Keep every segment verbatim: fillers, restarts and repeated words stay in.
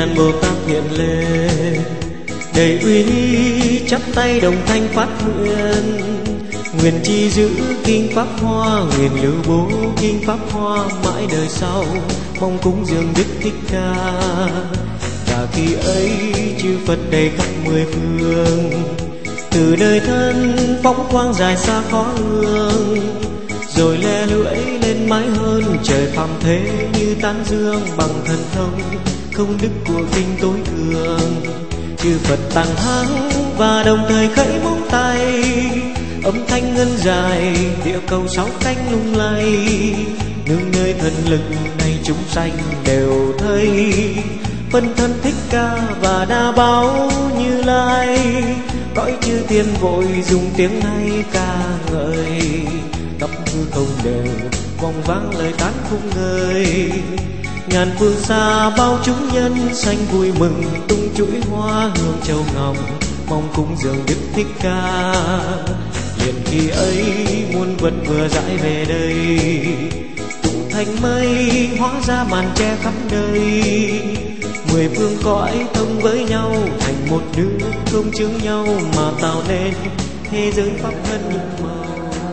đàn Bồ Tát hiện lên, đầy uy nghi chắp tay đồng thanh phát nguyện. Nguyện chi giữ kinh Pháp Hoa, nguyện lưu bố kinh Pháp Hoa mãi đời sau, mong cúng dường Đức Thích Ca. Và khi ấy chư Phật đầy khắp mười phương, từ đời thân phóng quang dài xa khó hương, rồi le lưỡi lên mái hơn trời phàm thế như tán dương bằng thần thông không đức của kinh tối thượng. Chư Phật tàng hắng và đồng thời khẩy móng tay, âm thanh ngân dài địa cầu sáu cánh lung lay. Nương nơi thần lực này chúng sanh đều thấy, phân thân Thích Ca và đa báo Như Lai. Cõi chư thiên vội dùng tiếng hay ca ngợi, khắp hư không đều vòng vang lời tán không ngơi. Ngàn phương xa bao chúng nhân sanh vui mừng, tung chuỗi hoa hương châu ngọc mong cúng dường Đức Thích Ca. Liền khi ấy muôn vật vừa rãi về đây, tụng thành mây hóa ra màn che khắp nơi. Mười phương cõi thông với nhau thành một nước, không chướng nhau mà tạo nên thế giới pháp thân nhiệm màu.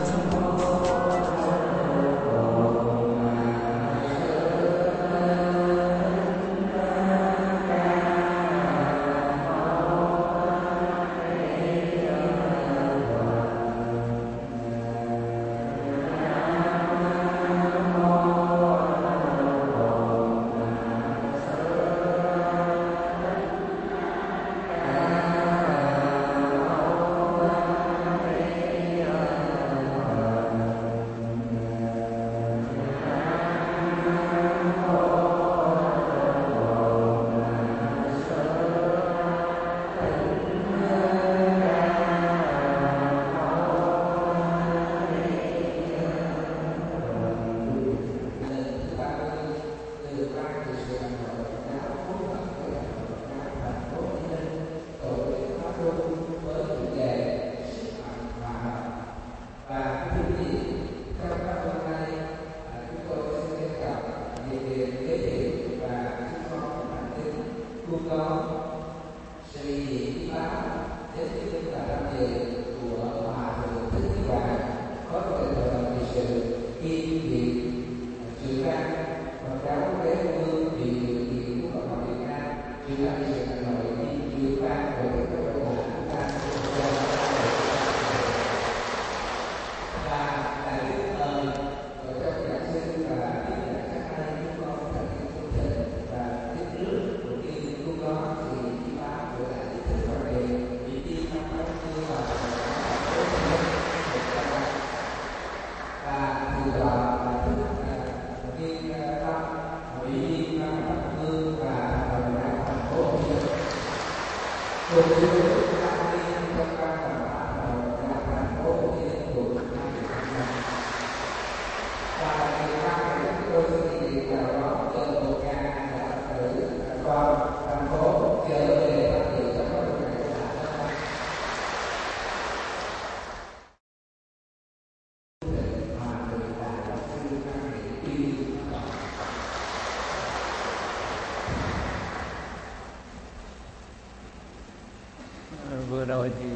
Vừa rồi thì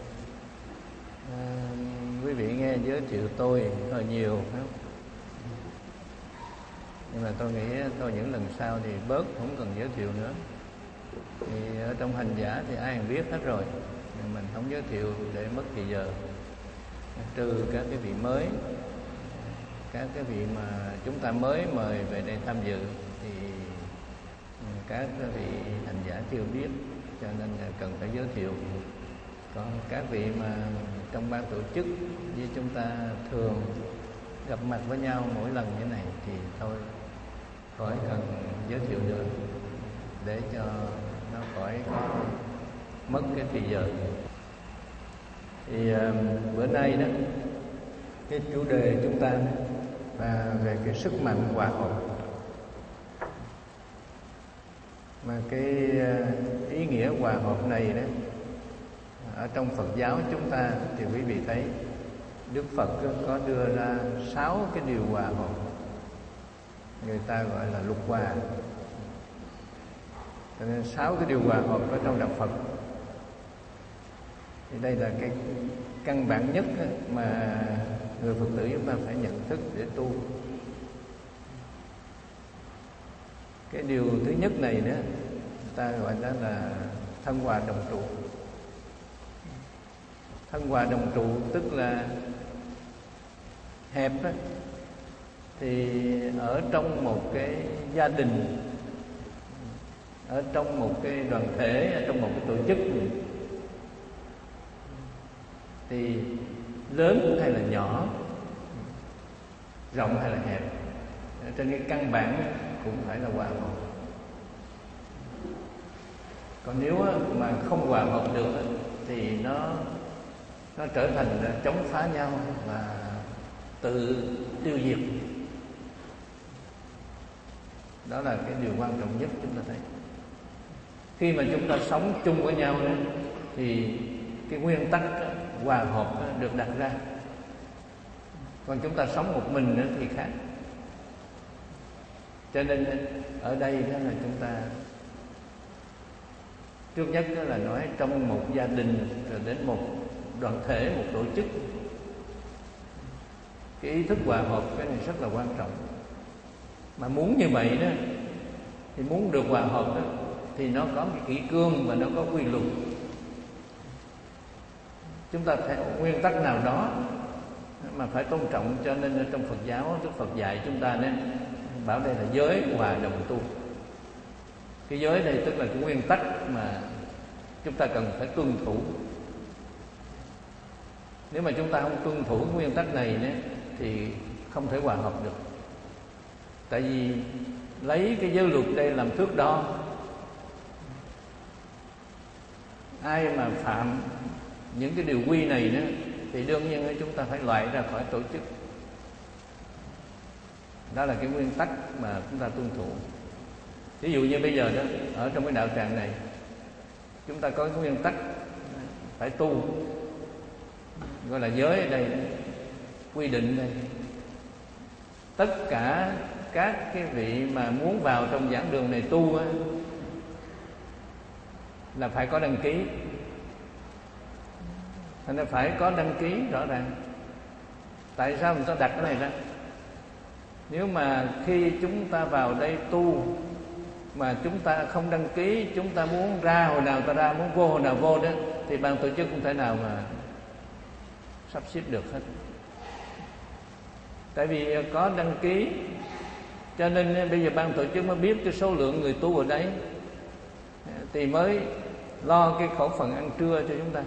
à, quý vị nghe giới thiệu tôi hơi nhiều phải không? Nhưng mà tôi nghĩ tôi những lần sau thì bớt, không cần giới thiệu nữa. Thì ở trong hành giả thì ai cũng biết hết rồi, nhưng mình không giới thiệu để mất thời giờ. Trừ các cái vị mới, các cái vị mà chúng ta mới mời về đây tham dự thì các cái vị hành giả chưa biết, cho nên là cần phải giới thiệu. Còn các vị mà trong ban tổ chức với chúng ta thường gặp mặt với nhau mỗi lần như này thì thôi khỏi cần giới thiệu nữa, để cho nó khỏi có mất cái thời giờ. Thì uh, bữa nay đó, cái chủ đề chúng ta là về cái sức mạnh hòa hợp. Mà cái uh, ý nghĩa hòa hợp này đó, ở trong Phật giáo chúng ta thì quý vị thấy Đức Phật có đưa ra sáu cái điều hòa hợp, người ta gọi là lục hòa. Cho nên sáu cái điều hòa hợp ở trong đạo Phật thì đây là cái căn bản nhất mà người Phật tử chúng ta phải nhận thức để tu. Cái điều thứ nhất này đó, ta gọi đó là thân hòa đồng trụ. Thân hòa đồng trụ tức là hẹp đó, thì ở trong một cái gia đình, ở trong một cái đoàn thể, ở trong một cái tổ chức thì lớn hay là nhỏ, rộng hay là hẹp, trên cái căn bản cũng phải là hòa hợp. Còn nếu mà không hòa hợp được thì nó nó trở thành chống phá nhau và tự tiêu diệt. Đó là cái điều quan trọng nhất chúng ta thấy. Khi mà chúng ta sống chung với nhau đó, thì cái nguyên tắc hòa hợp được đặt ra. Còn chúng ta sống một mình nữa thì khác. Cho nên ở đây đó là chúng ta trước nhất đó là nói trong một gia đình rồi đến một đoàn thể, một tổ chức, cái ý thức hòa hợp cái này rất là quan trọng. Mà muốn như vậy đó, thì muốn được hòa hợp đó, thì nó có cái kỷ cương và nó có quy luật. Chúng ta theo nguyên tắc nào đó mà phải tôn trọng. Cho nên ở trong Phật giáo, Đức Phật dạy chúng ta nên bảo đây là giới hòa đồng tu. Cái giới đây tức là cái nguyên tắc mà chúng ta cần phải tuân thủ. Nếu mà chúng ta không tuân thủ cái nguyên tắc này nữa, thì không thể hòa hợp được. Tại vì lấy cái giới luật đây làm thước đo, ai mà phạm những cái điều quy này nữa thì đương nhiên chúng ta phải loại ra khỏi tổ chức. Đó là cái nguyên tắc mà chúng ta tuân thủ. Ví dụ như bây giờ đó, ở trong cái đạo tràng này, chúng ta có cái nguyên tắc phải tu, gọi là giới ở đây, quy định đây. Tất cả các cái vị mà muốn vào trong giảng đường này tu á, là phải có đăng ký. Thành ra phải có đăng ký rõ ràng. Tại sao mình ta đặt cái này ra? Nếu mà khi chúng ta vào đây tu mà chúng ta không đăng ký, chúng ta muốn ra hồi nào ta ra, muốn vô hồi nào vô đó, thì ban tổ chức không thể nào mà sắp xếp được hết. Tại vì có đăng ký, cho nên bây giờ ban tổ chức mới biết cái số lượng người tu ở đấy, thì mới lo cái khẩu phần ăn trưa cho chúng ta.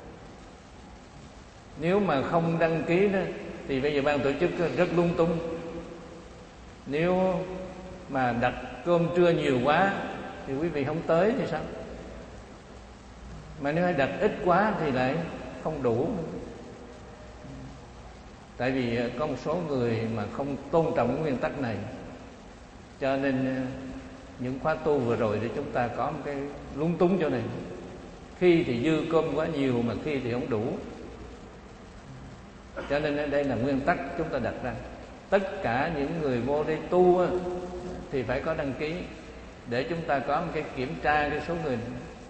Nếu mà không đăng ký đó, thì bây giờ ban tổ chức rất lung tung. Nếu mà đặt cơm trưa nhiều quá thì quý vị không tới thì sao? Mà nếu đặt ít quá thì lại không đủ. Tại vì có một số người mà không tôn trọng nguyên tắc này, cho nên những khóa tu vừa rồi thì chúng ta có một cái lung túng chỗ này. Khi thì dư cơm quá nhiều, mà khi thì không đủ. Cho nên đây là nguyên tắc chúng ta đặt ra. Tất cả những người vô đây tu thì phải có đăng ký, để chúng ta có một cái kiểm tra cái số người,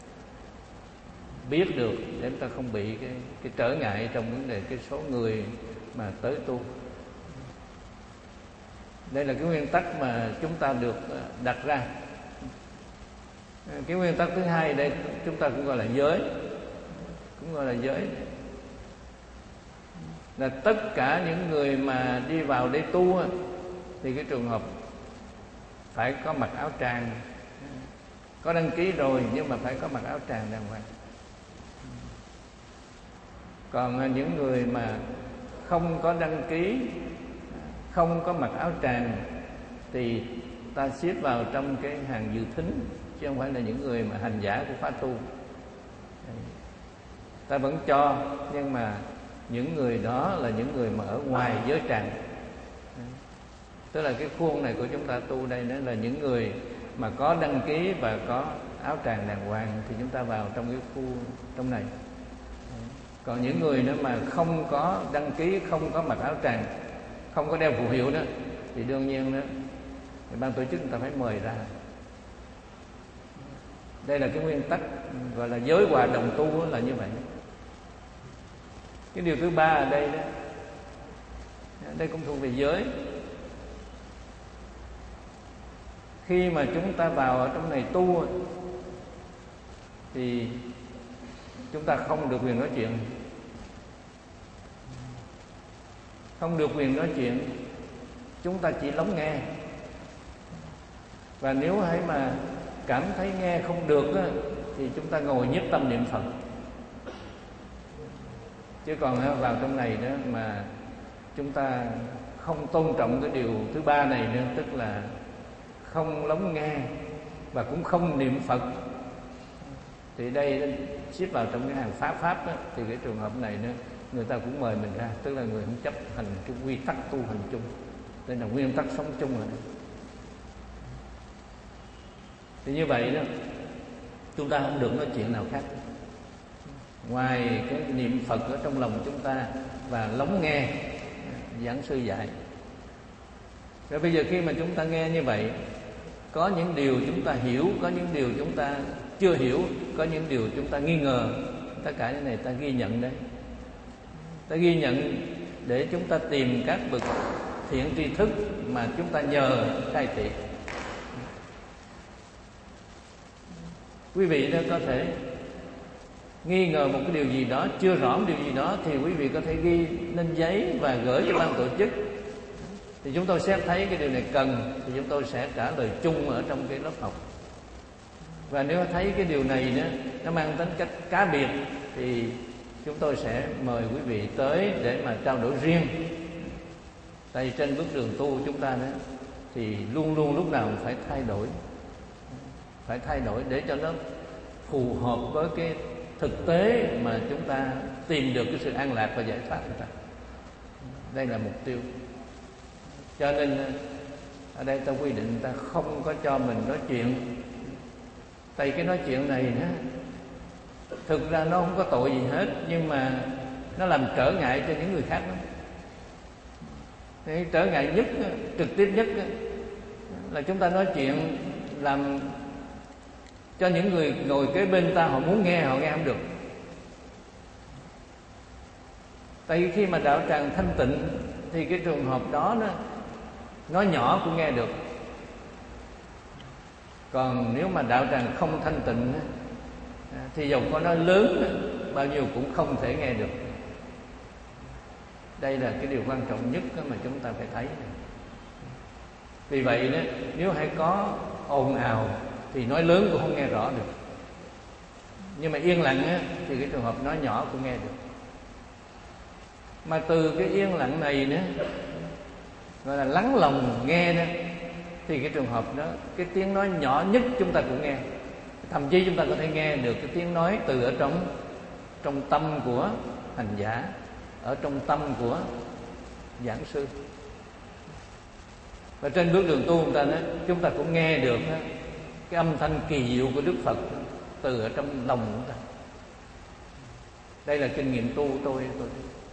biết được để chúng ta không bị cái, cái trở ngại trong vấn đề cái số người mà tới tu. Đây là cái nguyên tắc mà chúng ta được đặt ra. Cái nguyên tắc thứ hai đây chúng ta cũng gọi là giới, cũng gọi là giới, là tất cả những người mà đi vào đây tu thì cái trường hợp phải có mặc áo tràng. Có đăng ký rồi nhưng mà phải có mặc áo tràng đàng hoàng. Còn những người mà không có đăng ký, không có mặc áo tràng thì ta xếp vào trong cái hàng dự thính, chứ không phải là những người mà hành giả của khóa tu. Ta vẫn cho, nhưng mà những người đó là những người mà ở ngoài giới tràng. Tức là cái khuôn này của chúng ta tu đây, đó là những người mà có đăng ký và có áo tràng đàng hoàng thì chúng ta vào trong cái khu trong này. Còn những người nữa mà không có đăng ký, không có mặc áo tràng, không có đeo phù hiệu đó, thì đương nhiên đó thì ban tổ chức người ta phải mời ra. Đây là cái nguyên tắc gọi là giới hòa đồng tu là như vậy. Cái điều thứ ba ở đây đó, đây cũng thuộc về giới. Khi mà chúng ta vào ở trong này tu thì chúng ta không được quyền nói chuyện, không được quyền nói chuyện, chúng ta chỉ lắng nghe. Và nếu hay mà cảm thấy nghe không được á, thì chúng ta ngồi nhiếp tâm niệm Phật. Chứ còn vào trong này đó mà chúng ta không tôn trọng cái điều thứ ba này nữa, tức là không lắng nghe và cũng không niệm Phật, thì đây xếp vào trong cái hàng pháp pháp đó, thì cái trường hợp này nữa người ta cũng mời mình ra, tức là người không chấp hành cái quy tắc tu hành chung. Đây là nguyên tắc sống chung rồi. Thì như vậy đó, chúng ta không được nói chuyện nào khác ngoài cái niệm Phật ở trong lòng chúng ta và lắng nghe giảng sư dạy. Rồi bây giờ khi mà chúng ta nghe như vậy, có những điều chúng ta hiểu, có những điều chúng ta chưa hiểu, có những điều chúng ta nghi ngờ. Tất cả những này ta ghi nhận đấy. Ta ghi nhận để chúng ta tìm các bậc thiện tri thức mà chúng ta nhờ khai thị. Quý vị đó có thể nghi ngờ một cái điều gì đó, chưa rõ một điều gì đó, thì quý vị có thể ghi lên giấy và gửi cho ban tổ chức. Thì chúng tôi xét thấy cái điều này cần, thì chúng tôi sẽ trả lời chung ở trong cái lớp học. Và nếu thấy cái điều này nữa, nó mang tính cách cá biệt, thì chúng tôi sẽ mời quý vị tới để mà trao đổi riêng. Tại vì trên bước đường tu chúng ta đó, thì luôn luôn lúc nào phải thay đổi, phải thay đổi để cho nó phù hợp với cái thực tế mà chúng ta tìm được cái sự an lạc và giải thoát của ta. Đây là mục tiêu. Cho nên ở đây ta quy định ta không có cho mình nói chuyện. Tại cái nói chuyện này đó, thực ra nó không có tội gì hết, nhưng mà nó làm trở ngại cho những người khác đó. Cái trở ngại nhất, trực tiếp nhất là chúng ta nói chuyện làm cho những người ngồi kế bên ta, họ muốn nghe họ nghe không được. Tại vì khi mà đạo tràng thanh tịnh thì cái trường hợp đó nó nói nhỏ cũng nghe được. Còn nếu mà đạo tràng không thanh tịnh thì dầu có nói lớn bao nhiêu cũng không thể nghe được. Đây là cái điều quan trọng nhất mà chúng ta phải thấy. Vì vậy đó, nếu hay có ồn ào thì nói lớn cũng không nghe rõ được. Nhưng mà yên lặng á, thì cái trường hợp nói nhỏ cũng nghe được. Mà từ cái yên lặng này nữa, gọi là lắng lòng nghe đó, thì cái trường hợp đó, cái tiếng nói nhỏ nhất chúng ta cũng nghe. Thậm chí chúng ta có thể nghe được cái tiếng nói từ ở trong trong tâm của hành giả, ở trong tâm của giảng sư. Và trên bước đường tu chúng ta đó, chúng ta cũng nghe được đó, cái âm thanh kỳ diệu của Đức Phật từ ở trong lòng chúng ta. Đây là kinh nghiệm tu của tôi, tôi.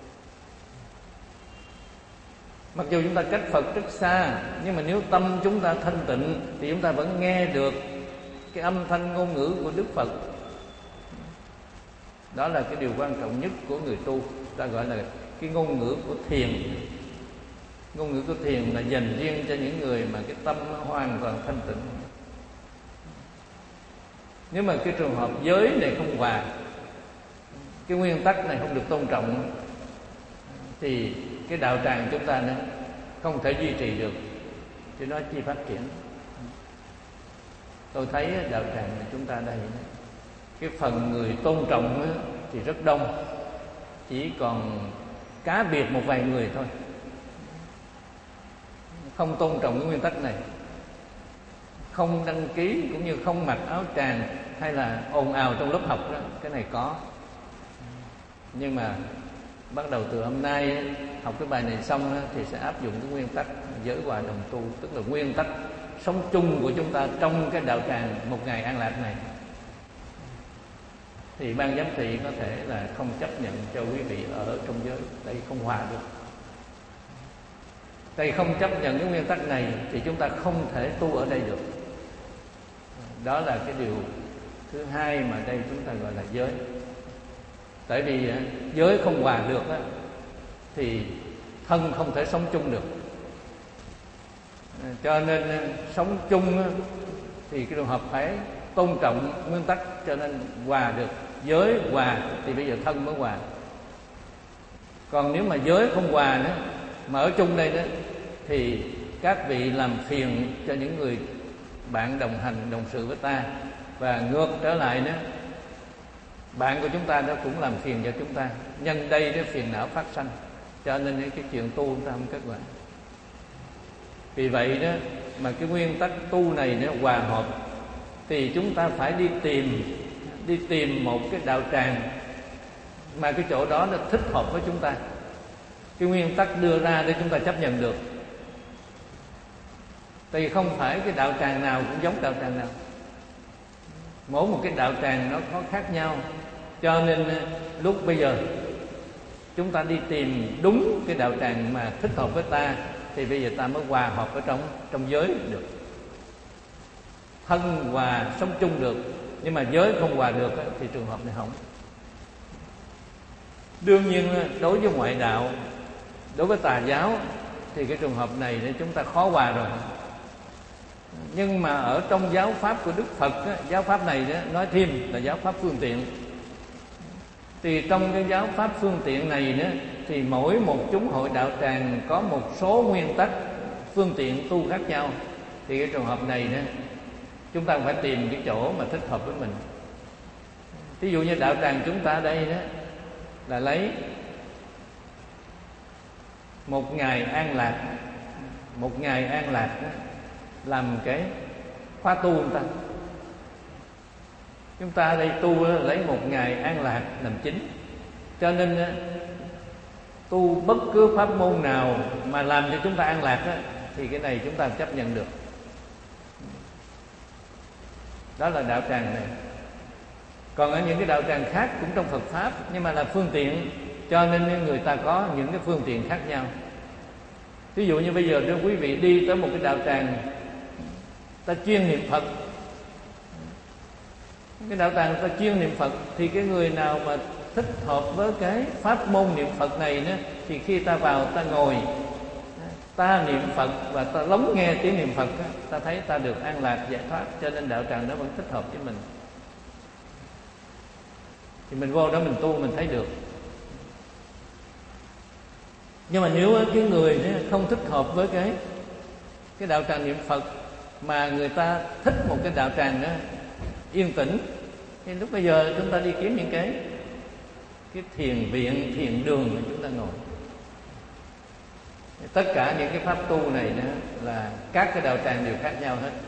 Mặc dù chúng ta cách Phật rất xa, nhưng mà nếu tâm chúng ta thanh tịnh thì chúng ta vẫn nghe được cái âm thanh ngôn ngữ của Đức Phật. Đó là cái điều quan trọng nhất của người tu. Ta gọi là cái ngôn ngữ của thiền. Ngôn ngữ của thiền là dành riêng cho những người mà cái tâm hoàn toàn thanh tịnh. Nếu mà cái trường hợp giới này không hòa, cái nguyên tắc này không được tôn trọng, thì cái đạo tràng chúng ta nó không thể duy trì được, thì nó chỉ phát triển. Tôi thấy đạo tràng của chúng ta đây, cái phần người tôn trọng thì rất đông, chỉ còn cá biệt một vài người thôi không tôn trọng cái nguyên tắc này, không đăng ký cũng như không mặc áo tràng hay là ồn ào trong lớp học đó. Cái này có, nhưng mà bắt đầu từ hôm nay học cái bài này xong thì sẽ áp dụng cái nguyên tắc giới hòa đồng tu, tức là nguyên tắc sống chung của chúng ta trong cái đạo tràng một ngày an lạc này. Thì ban giám thị có thể là không chấp nhận cho quý vị ở trong giới, tại vì không hòa được. Tại vì không chấp nhận cái nguyên tắc này thì chúng ta không thể tu ở đây được. Đó là cái điều thứ hai mà đây chúng ta gọi là giới. Tại vì giới không hòa được á, thì thân không thể sống chung được. Cho nên sống chung á, thì cái trường hợp phải tôn trọng nguyên tắc, cho nên hòa được. Giới hòa thì bây giờ thân mới hòa. Còn nếu mà giới không hòa nữa, mà ở chung đây đó, thì các vị làm phiền cho những người bạn đồng hành, đồng sự với ta. Và ngược trở lại nữa, bạn của chúng ta đó cũng làm phiền cho chúng ta. Nhân đây cái phiền não phát sanh, cho nên cái chuyện tu chúng ta không kết quả. Vì vậy đó mà cái nguyên tắc tu này nó hòa hợp, thì chúng ta phải đi tìm đi tìm một cái đạo tràng mà cái chỗ đó nó thích hợp với chúng ta. Cái nguyên tắc đưa ra để chúng ta chấp nhận được. Tại vì không phải cái đạo tràng nào cũng giống đạo tràng nào. Mỗi một cái đạo tràng nó có khác nhau. Cho nên lúc bây giờ chúng ta đi tìm đúng cái đạo tràng mà thích hợp với ta, thì bây giờ ta mới hòa hợp ở trong trong giới được. Thân hòa sống chung được, nhưng mà giới không hòa được thì trường hợp này hỏng. Đương nhiên đối với ngoại đạo, đối với tà giáo thì cái trường hợp này để chúng ta khó hòa rồi. Nhưng mà ở trong giáo pháp của Đức Phật, giáo pháp này nói thêm là giáo pháp phương tiện. Thì trong cái giáo pháp phương tiện này nữa, thì mỗi một chúng hội đạo tràng có một số nguyên tắc phương tiện tu khác nhau. Thì cái trường hợp này nữa, chúng ta phải tìm cái chỗ mà thích hợp với mình. Ví dụ như đạo tràng chúng ta ở đây đó là lấy một ngày an lạc, một ngày an lạc đó, làm cái khóa tu chúng ta. Chúng ta ở đây tu lấy một ngày an lạc làm chính. Cho nên tu bất cứ pháp môn nào mà làm cho chúng ta an lạc đó, thì cái này chúng ta chấp nhận được. Đó là đạo tràng này. Còn ở những cái đạo tràng khác cũng trong Phật Pháp, nhưng mà là phương tiện, cho nên người ta có những cái phương tiện khác nhau. Ví dụ như bây giờ nếu quý vị đi tới một cái đạo tràng ta chuyên niệm Phật, cái đạo tràng ta chuyên niệm Phật, thì cái người nào mà thích hợp với cái pháp môn niệm Phật này nữa, thì khi ta vào ta ngồi, ta niệm Phật và ta lắng nghe tiếng niệm Phật, ta thấy ta được an lạc giải thoát. Cho nên đạo tràng đó vẫn thích hợp với mình. Thì mình vô đó mình tu mình thấy được. Nhưng mà nếu cái người không thích hợp với cái cái đạo tràng niệm Phật, mà người ta thích một cái đạo tràng đó yên tĩnh, thì lúc bây giờ chúng ta đi kiếm những cái cái thiền viện, thiền đường mà chúng ta ngồi. Tất cả những cái pháp tu này đó là các cái đạo tràng đều khác nhau hết.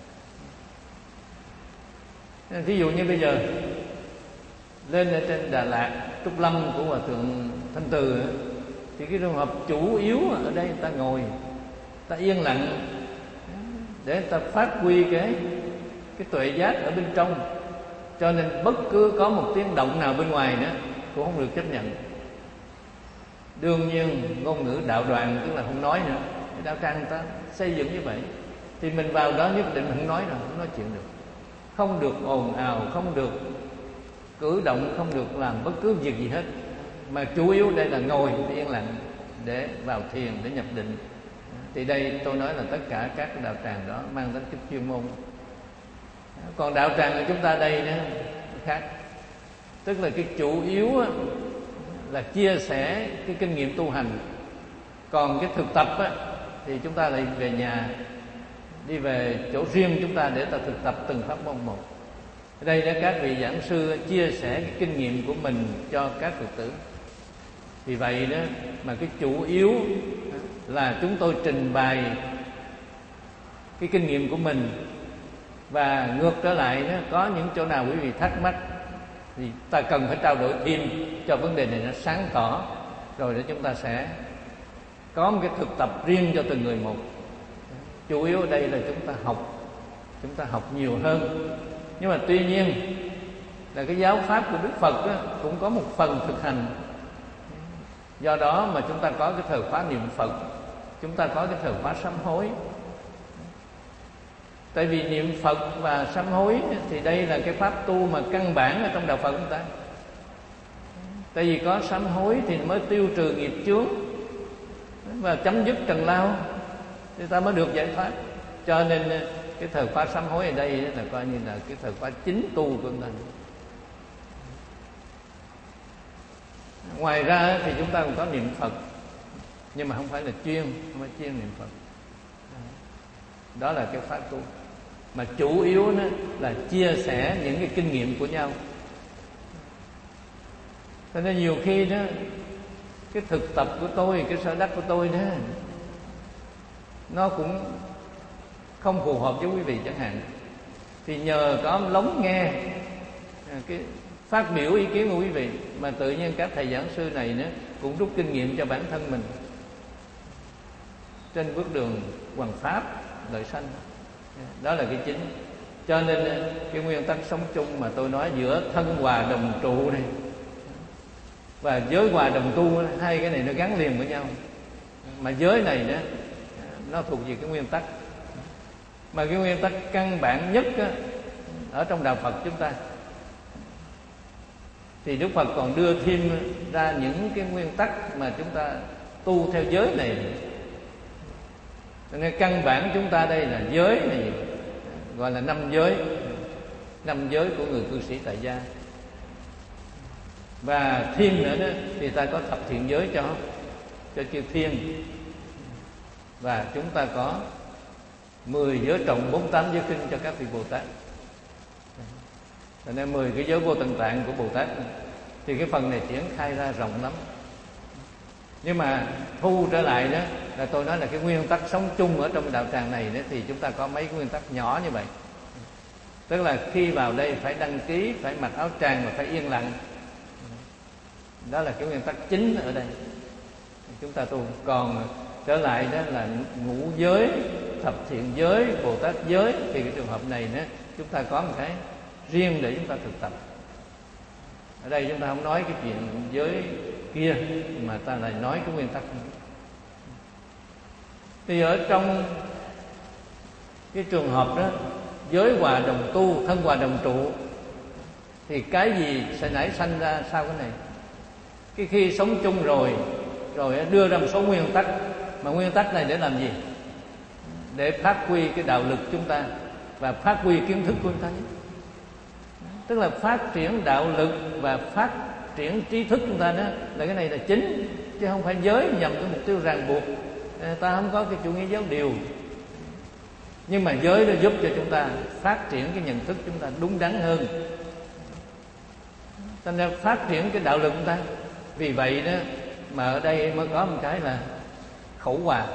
Ví dụ như bây giờ lên ở trên Đà Lạt, Trúc Lâm của Hòa Thượng Thanh Từ, thì cái trường hợp chủ yếu ở đây người ta ngồi, ta yên lặng để ta phát huy cái cái tuệ giác ở bên trong. Cho nên bất cứ có một tiếng động nào bên ngoài nữa cũng không được chấp nhận. Đương nhiên ngôn ngữ đạo đoàn tức là không nói nữa. Cái đạo tràng người ta xây dựng như vậy, thì mình vào đó nhất định mình không nói nào, không nói chuyện được. Không được ồn ào, không được cử động, không được làm bất cứ việc gì hết. Mà chủ yếu đây là ngồi yên lặng để vào thiền, để nhập định. Thì đây tôi nói là tất cả các đạo tràng đó mang tính chất chuyên môn. Còn đạo tràng của chúng ta đây nữa khác. Tức là cái chủ yếu là chia sẻ cái kinh nghiệm tu hành. Còn cái thực tập á, thì chúng ta lại về nhà, đi về chỗ riêng chúng ta để ta thực tập từng pháp môn một. Ở đây đó các vị giảng sư chia sẻ cái kinh nghiệm của mình cho các Phật tử. Vì vậy đó mà cái chủ yếu là chúng tôi trình bày cái kinh nghiệm của mình. Và ngược trở lại đó, có những chỗ nào quý vị thắc mắc thì ta cần phải trao đổi thêm cho vấn đề này nó sáng tỏ, rồi để chúng ta sẽ có một cái thực tập riêng cho từng người một. Chủ yếu ở đây là chúng ta học, chúng ta học nhiều hơn. Nhưng mà tuy nhiên là cái giáo pháp của Đức Phật đó, cũng có một phần thực hành. Do đó mà chúng ta có cái thời khóa niệm Phật, chúng ta có cái thời khóa sám hối. Tại vì niệm Phật và sám hối thì đây là cái pháp tu mà căn bản ở trong đạo Phật chúng ta. Tại vì có sám hối thì mới tiêu trừ nghiệp chướng và chấm dứt trần lao, thì ta mới được giải thoát. Cho nên cái thời khóa sám hối ở đây là coi như là cái thời khóa chính tu của chúng ta. Ngoài ra thì chúng ta còn có niệm Phật, nhưng mà không phải là chuyên, không phải chuyên niệm Phật. Đó là cái pháp tu mà chủ yếu đó là chia sẻ những cái kinh nghiệm của nhau. Cho nên nhiều khi đó, cái thực tập của tôi, cái sở đắc của tôi đó, nó cũng không phù hợp với quý vị chẳng hạn. Thì nhờ có lắng nghe cái phát biểu ý kiến của quý vị, mà tự nhiên các thầy giảng sư này nữa cũng rút kinh nghiệm cho bản thân mình trên bước đường hoằng pháp đời sanh. Đó là cái chính. Cho nên cái nguyên tắc sống chung mà tôi nói giữa thân hòa đồng trụ này và giới hòa đồng tu, hai cái này nó gắn liền với nhau. Mà giới này đó, nó thuộc về cái nguyên tắc, mà cái nguyên tắc căn bản nhất đó, ở trong đạo Phật chúng ta, thì Đức Phật còn đưa thêm ra những cái nguyên tắc mà chúng ta tu theo giới này. Cho nên căn bản chúng ta đây là giới này, gọi là năm giới, năm giới của người cư sĩ tại gia. Và thêm nữa đó thì ta có thập thiện giới cho cho chư thiên, và chúng ta có mười giới trọng, bốn mươi tám giới kinh cho các vị Bồ Tát. Cho nên mười cái giới vô tận tạng của Bồ Tát thì cái phần này triển khai ra rộng lắm. Nhưng mà thu trở lại đó là tôi nói là cái nguyên tắc sống chung ở trong đạo tràng này đó, thì chúng ta có mấy nguyên tắc nhỏ như vậy. Tức là khi vào đây phải đăng ký, phải mặc áo tràng và phải yên lặng. Đó là cái nguyên tắc chính ở đây chúng ta tu. Còn trở lại đó là ngũ giới, thập thiện giới, Bồ Tát giới, thì cái trường hợp này nữa chúng ta có một cái riêng để chúng ta thực tập. Ở đây chúng ta không nói cái chuyện giới kia, mà ta lại nói cái nguyên tắc. Thì ở trong cái trường hợp đó, giới hòa đồng tu, thân hòa đồng trụ, thì cái gì sẽ nảy sanh ra sau cái này? Cái khi sống chung rồi, rồi đưa ra một số nguyên tắc. Mà nguyên tắc này để làm gì? Để phát huy cái đạo lực chúng ta và phát huy kiến thức của chúng ta. Tức là phát triển đạo lực và phát triển trí thức chúng ta, đó là cái này là chính, chứ không phải giới nhằm cái mục tiêu ràng buộc. Ta không có cái chủ nghĩa giáo điều, nhưng mà giới nó giúp cho chúng ta phát triển cái nhận thức chúng ta đúng đắn hơn, cho nên phát triển cái đạo lực chúng ta. Vì vậy đó mà ở đây mới có một cái là khẩu hòa.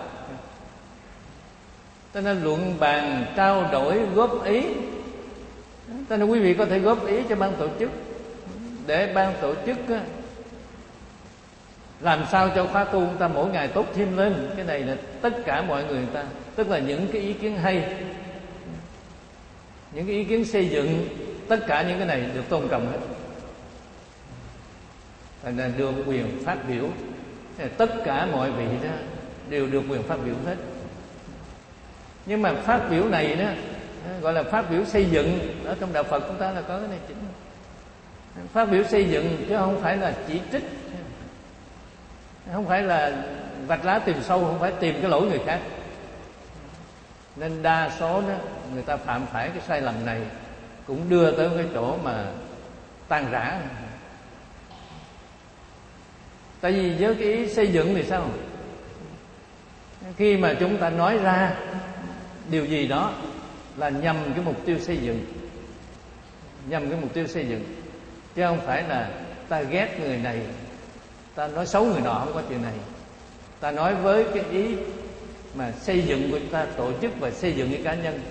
Cho nên luận bàn, trao đổi, góp ý. Cho nên quý vị có thể góp ý cho ban tổ chức, để ban tổ chức á, làm sao cho khóa tu chúng ta mỗi ngày tốt thêm lên. Cái này là tất cả mọi người ta, tức là những cái ý kiến hay, những cái ý kiến xây dựng, tất cả những cái này được tôn trọng hết. Thành ra được quyền phát biểu. Tất cả mọi vị đó đều được quyền phát biểu hết. Nhưng mà phát biểu này đó gọi là phát biểu xây dựng. Ở trong đạo Phật chúng ta là có cái này chính. Phát biểu xây dựng chứ không phải là chỉ trích, không phải là vạch lá tìm sâu, không phải tìm cái lỗi người khác. Nên đa số đó người ta phạm phải cái sai lầm này, cũng đưa tới cái chỗ mà tan rã. Tại vì với cái ý xây dựng thì sao? Khi mà chúng ta nói ra điều gì đó là nhằm cái mục tiêu xây dựng, nhằm cái mục tiêu xây dựng, chứ không phải là ta ghét người này, ta nói xấu người nọ, không có chuyện này. Ta nói với cái ý mà xây dựng của chúng ta, tổ chức và xây dựng cái cá nhân.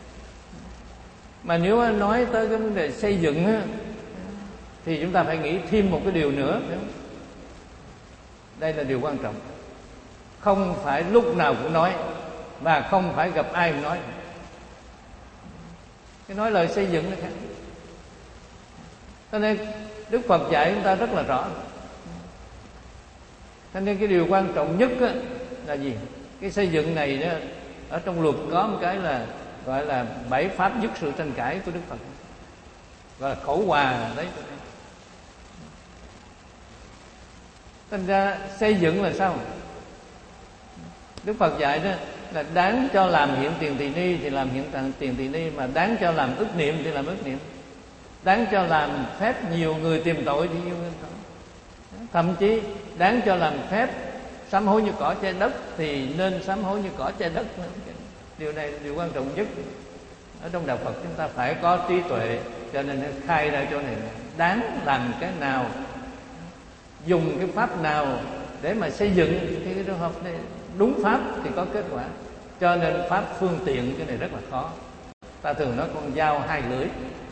Mà nếu nói tới cái vấn đề xây dựng á, thì chúng ta phải nghĩ thêm một cái điều nữa. Đây là điều quan trọng. Không phải lúc nào cũng nói, và không phải gặp ai cũng nói. Cái nói lời xây dựng nó khác. Cho nên Đức Phật dạy chúng ta rất là rõ. Cho nên cái điều quan trọng nhất á, là gì? Cái xây dựng này đó, ở trong luật có một cái là gọi là bảy pháp dứt sự tranh cãi của Đức Phật, gọi là khẩu hòa đấy. Thành ra xây dựng là sao? Đức Phật dạy đó là đáng cho làm hiện tiền tỳ ni thì làm hiện tiền tỳ ni, mà đáng cho làm ức niệm thì làm ức niệm, đáng cho làm phép nhiều người tìm tội thì nhiều người tội. Thậm chí đáng cho làm phép sám hối như cỏ che đất thì nên sám hối như cỏ che đất. Điều này là điều quan trọng nhất. Ở trong đạo Phật chúng ta phải có trí tuệ, cho nên khai ra chỗ này đáng làm cái nào, dùng cái pháp nào để mà xây dựng thì cái trường hợp này đúng pháp thì có kết quả. Cho nên pháp phương tiện cái này rất là khó. Ta thường nói con dao hai lưỡi.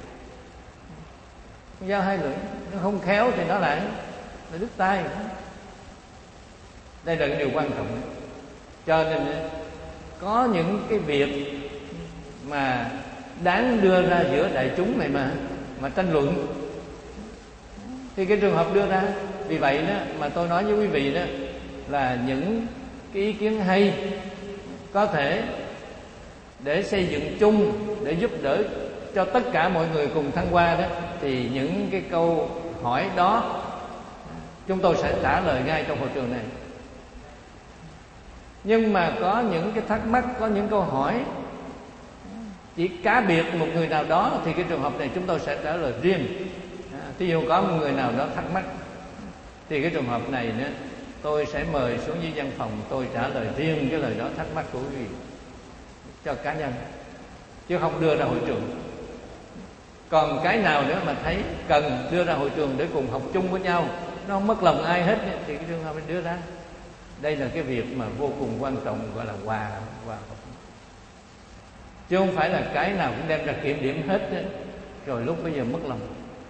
Con dao hai lưỡi, nó không khéo thì nó lại là đứt tay. Đây là cái điều quan trọng. Cho nên có những cái việc mà đáng đưa ra giữa đại chúng này mà mà tranh luận thì cái trường hợp đưa ra. Vì vậy đó mà tôi nói với quý vị đó là những cái ý kiến hay có thể để xây dựng chung, để giúp đỡ cho tất cả mọi người cùng thăng hoa đó, thì những cái câu hỏi đó chúng tôi sẽ trả lời ngay trong hội trường này. Nhưng mà có những cái thắc mắc, có những câu hỏi chỉ cá biệt một người nào đó thì cái trường hợp này chúng tôi sẽ trả lời riêng. Thí dụ có một người nào đó thắc mắc thì cái trường hợp này nữa tôi sẽ mời xuống dưới văn phòng, tôi trả lời riêng cái lời đó, thắc mắc của quý vị cho cá nhân, chứ không đưa ra hội trường. Còn cái nào nữa mà thấy cần đưa ra hội trường để cùng học chung với nhau, nó không mất lòng ai hết, thì cái trường hợp mình đưa ra. Đây là cái việc mà vô cùng quan trọng, gọi là hòa hòa học, chứ không phải là cái nào cũng đem ra kiểm điểm hết đó, rồi lúc bây giờ mất lòng.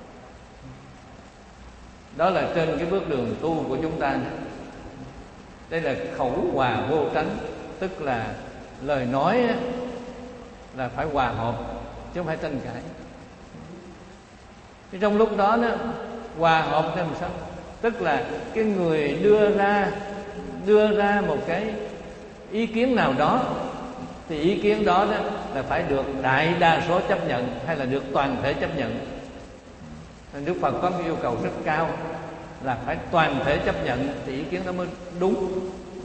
Đó là trên cái bước đường tu của chúng ta. Đây là khẩu hòa vô tránh, tức là lời nói là phải hòa hợp chứ không phải tranh cãi. Thì trong lúc đó, đó hòa hợp làm sao? Tức là cái người đưa ra đưa ra một cái ý kiến nào đó thì ý kiến đó, đó là phải được đại đa số chấp nhận hay là được toàn thể chấp nhận. Đức Phật có một yêu cầu rất cao là phải toàn thể chấp nhận thì ý kiến đó mới đúng,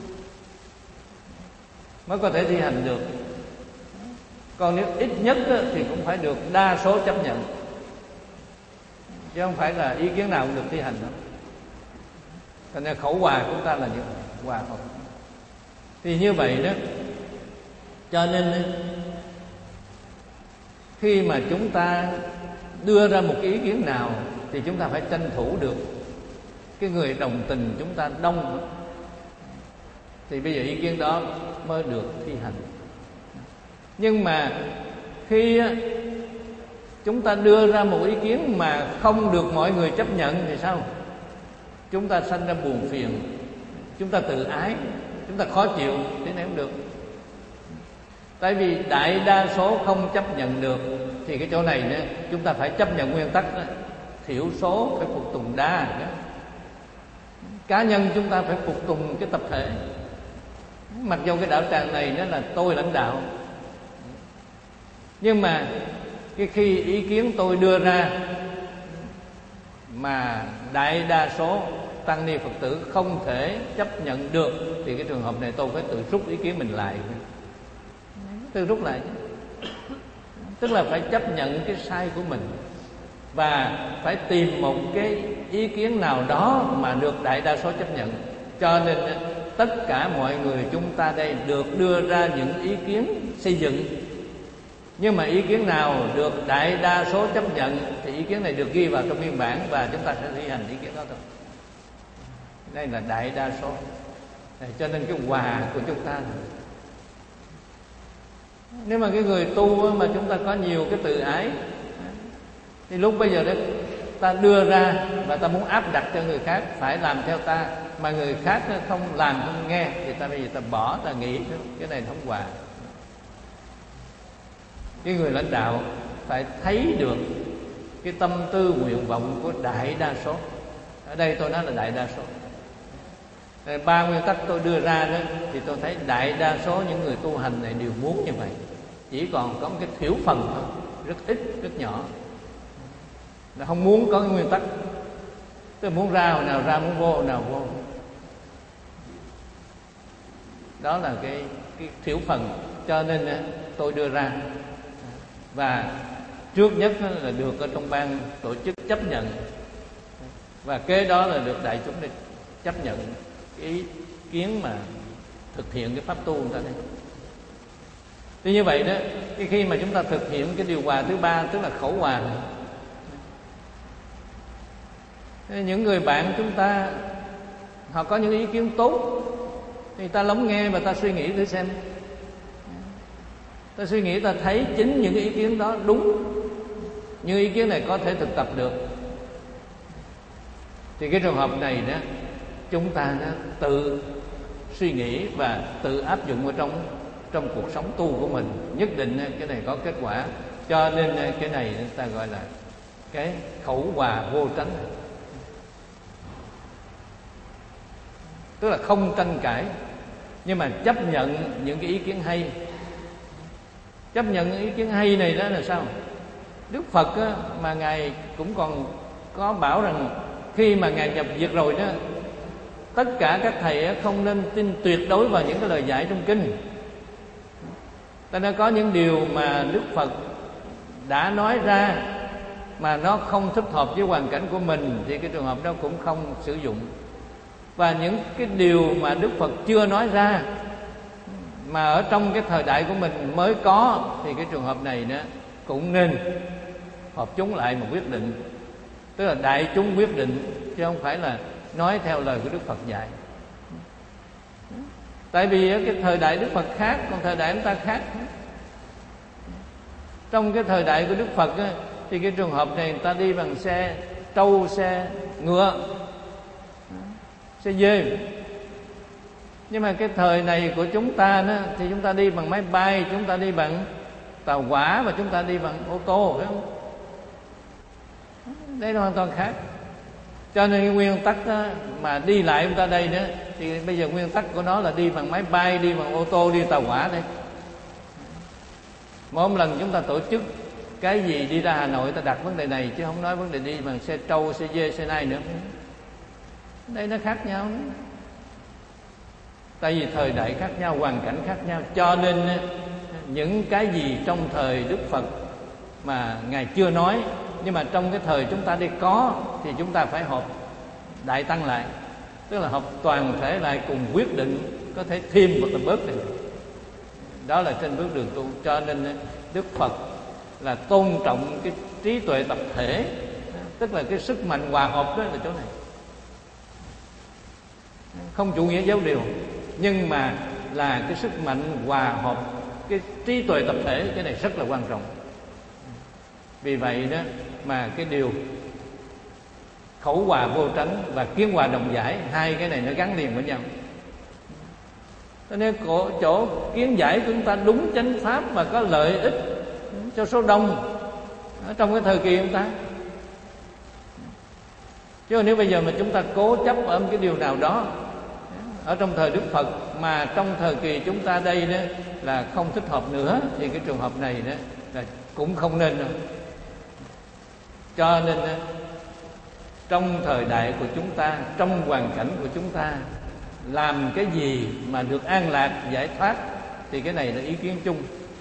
mới có thể thi hành được. Còn nếu ít nhất thì cũng phải được đa số chấp nhận, chứ không phải là ý kiến nào cũng được thi hành đâu. Cho nên khẩu hòa của chúng ta là như hòa hợp. Thì như vậy đó, cho nên khi mà chúng ta đưa ra một cái ý kiến nào thì chúng ta phải tranh thủ được cái người đồng tình chúng ta đông, thì bây giờ ý kiến đó mới được thi hành. Nhưng mà khi chúng ta đưa ra một ý kiến mà không được mọi người chấp nhận thì sao? Chúng ta sanh ra buồn phiền, chúng ta tự ái, chúng ta khó chịu, thế này không được. Tại vì đại đa số không chấp nhận được thì cái chỗ này nữa, chúng ta phải chấp nhận nguyên tắc đó, thiểu số phải phục tùng đa đó. Cá nhân chúng ta phải phục tùng cái tập thể. Mặc dù cái đạo tràng này nó là tôi lãnh đạo, nhưng mà cái khi ý kiến tôi đưa ra mà đại đa số tăng ni Phật tử không thể chấp nhận được thì cái trường hợp này tôi phải tự rút ý kiến mình lại, tự rút lại. Tức là phải chấp nhận cái sai của mình và phải tìm một cái ý kiến nào đó mà được đại đa số chấp nhận. Cho nên tất cả mọi người chúng ta đây được đưa ra những ý kiến xây dựng, nhưng mà ý kiến nào được đại đa số chấp nhận thì ý kiến này được ghi vào trong biên bản và chúng ta sẽ thi hành ý kiến đó thôi. Đây là đại đa số. Cho nên cái hòa của chúng ta, nếu mà cái người tu mà chúng ta có nhiều cái tự ái thì lúc bây giờ đó ta đưa ra và ta muốn áp đặt cho người khác phải làm theo ta, mà người khác không làm không nghe thì ta bây giờ ta bỏ, ta nghĩ cái này không hòa. Cái người lãnh đạo phải thấy được cái tâm tư nguyện vọng của đại đa số. Ở đây tôi nói là đại đa số. Ba nguyên tắc tôi đưa ra đó thì tôi thấy đại đa số những người tu hành này đều muốn như vậy. chỉ còn có một cái thiểu phần thôi, rất ít, rất nhỏ. Nó không muốn có cái nguyên tắc, tức là muốn ra hồi nào ra, muốn vô hồi nào vô. Đó là cái, cái thiểu phần. Cho nên tôi đưa ra, và trước nhất là được ở trong ban tổ chức chấp nhận, và kế đó là được đại chúng để chấp nhận cái ý kiến mà thực hiện cái pháp tu người ta đây. Thì như vậy đó, cái khi mà chúng ta thực hiện cái điều hòa thứ ba, tức là khẩu hòa này, những người bạn chúng ta họ có những ý kiến tốt thì ta lắng nghe và ta suy nghĩ thử xem. Ta suy nghĩ, ta thấy chính những ý kiến đó đúng, những ý kiến này có thể thực tập được, thì cái trường hợp này đó chúng ta đó tự suy nghĩ và tự áp dụng vào trong trong cuộc sống tu của mình, nhất định cái này có kết quả. Cho nên cái này ta gọi là cái khẩu hòa vô tránh, tức là không tranh cãi, nhưng mà chấp nhận những cái ý kiến hay. Chấp nhận những ý kiến hay này đó là sao? Đức Phật á, mà Ngài cũng còn có bảo rằng khi mà Ngài nhập diệt rồi đó, tất cả các thầy á, không nên tin tuyệt đối vào những cái lời dạy trong kinh. Ta đã có những điều mà Đức Phật đã nói ra mà nó không thích hợp với hoàn cảnh của mình thì cái trường hợp đó cũng không sử dụng. Và những cái điều mà Đức Phật chưa nói ra mà ở trong cái thời đại của mình mới có thì cái trường hợp này đó cũng nên họp chúng lại một quyết định, tức là đại chúng quyết định, chứ không phải là nói theo lời của Đức Phật dạy. Tại vì cái thời đại Đức Phật khác, còn thời đại chúng ta khác. Trong cái thời đại của Đức Phật á, thì cái trường hợp này người ta đi bằng xe trâu, xe ngựa, xe dê. Nhưng mà cái thời này của chúng ta đó, thì chúng ta đi bằng máy bay, chúng ta đi bằng tàu hỏa và chúng ta đi bằng ô tô, phải không? Đây là hoàn toàn khác. Cho nên cái nguyên tắc đó, mà đi lại chúng ta đây nữa, thì bây giờ nguyên tắc của nó là đi bằng máy bay, đi bằng ô tô, đi tàu hỏa đây. Mỗi lần chúng ta tổ chức cái gì đi ra Hà Nội ta đặt vấn đề này, chứ không nói vấn đề đi bằng xe trâu, xe dê, xe nai nữa. Đây nó khác nhau nữa. Tại vì thời đại khác nhau, hoàn cảnh khác nhau, cho nên những cái gì trong thời Đức Phật mà Ngài chưa nói, nhưng mà trong cái thời chúng ta đây có, thì chúng ta phải họp đại tăng lại, tức là họp toàn thể lại cùng quyết định có thể thêm hoặc là bớt đi. Đó là trên bước đường tu. Cho nên Đức Phật là tôn trọng cái trí tuệ tập thể, tức là cái sức mạnh hòa hợp đó là chỗ này. Không chủ nghĩa giáo điều, nhưng mà là cái sức mạnh hòa hợp, cái trí tuệ tập thể, cái này rất là quan trọng. Vì vậy đó mà cái điều khẩu hòa vô tránh và kiến hòa đồng giải, hai cái này nó gắn liền với nhau. Cho nên chỗ kiến giải của chúng ta đúng chánh pháp và có lợi ích cho số đông ở trong cái thời kỳ chúng ta. Chứ nếu bây giờ mà chúng ta cố chấp ở một cái điều nào đó ở trong thời Đức Phật mà trong thời kỳ chúng ta đây đó là không thích hợp nữa, thì cái trường hợp này đó là cũng không nên đâu. Cho nên đó, trong thời đại của chúng ta, trong hoàn cảnh của chúng ta, làm cái gì mà được an lạc, giải thoát, thì cái này là ý kiến chung.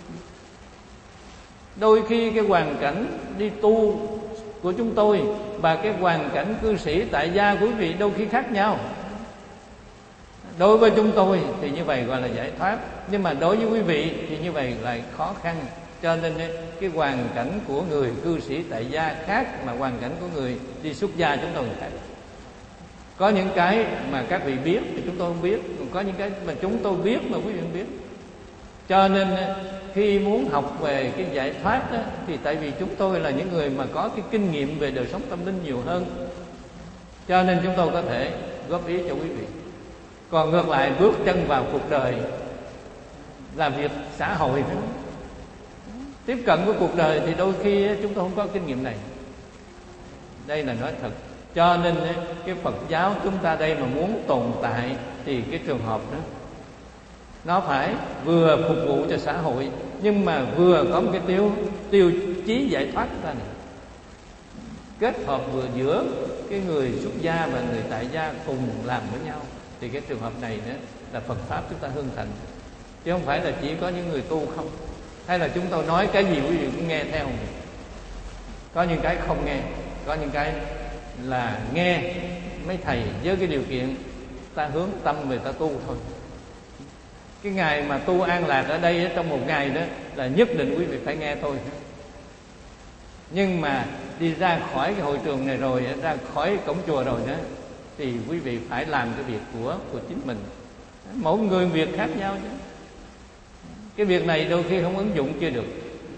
Đôi khi cái hoàn cảnh đi tu của chúng tôi và cái hoàn cảnh cư sĩ tại gia của quý vị đôi khi khác nhau. Đối với chúng tôi thì như vậy gọi là giải thoát, nhưng mà đối với quý vị thì như vậy lại khó khăn. Cho nên cái hoàn cảnh của người cư sĩ tại gia khác mà hoàn cảnh của người đi xuất gia chúng tôi khác. Có những cái mà các vị biết thì chúng tôi không biết, còn có những cái mà chúng tôi biết mà quý vị không biết. Cho nên khi muốn học về cái giải thoát đó, thì tại vì chúng tôi là những người mà có cái kinh nghiệm về đời sống tâm linh nhiều hơn, cho nên chúng tôi có thể góp ý cho quý vị. Còn ngược lại bước chân vào cuộc đời, làm việc xã hội đó, tiếp cận với cuộc đời thì đôi khi chúng tôi không có kinh nghiệm này. Đây là nói thật. Cho nên cái Phật giáo chúng ta đây mà muốn tồn tại thì cái trường hợp đó nó phải vừa phục vụ cho xã hội nhưng mà vừa có một cái tiêu tiêu chí giải thoát ra này, kết hợp vừa giữa cái người xuất gia và người tại gia cùng làm với nhau, thì cái trường hợp này nữa là Phật pháp chúng ta hưng thịnh, chứ không phải là chỉ có những người tu không, hay là chúng tôi nói cái gì quý vị cũng nghe theo. Có những cái không nghe, có những cái là nghe mấy thầy với cái điều kiện ta hướng tâm về ta tu thôi. Cái ngày mà tu an lạc ở đây trong một ngày đó là nhất định quý vị phải nghe tôi. Nhưng mà đi ra khỏi cái hội trường này rồi, ra khỏi cổng chùa rồi đó, thì quý vị phải làm cái việc của của chính mình. Mỗi người việc khác nhau chứ. Cái việc này đôi khi không ứng dụng chưa được.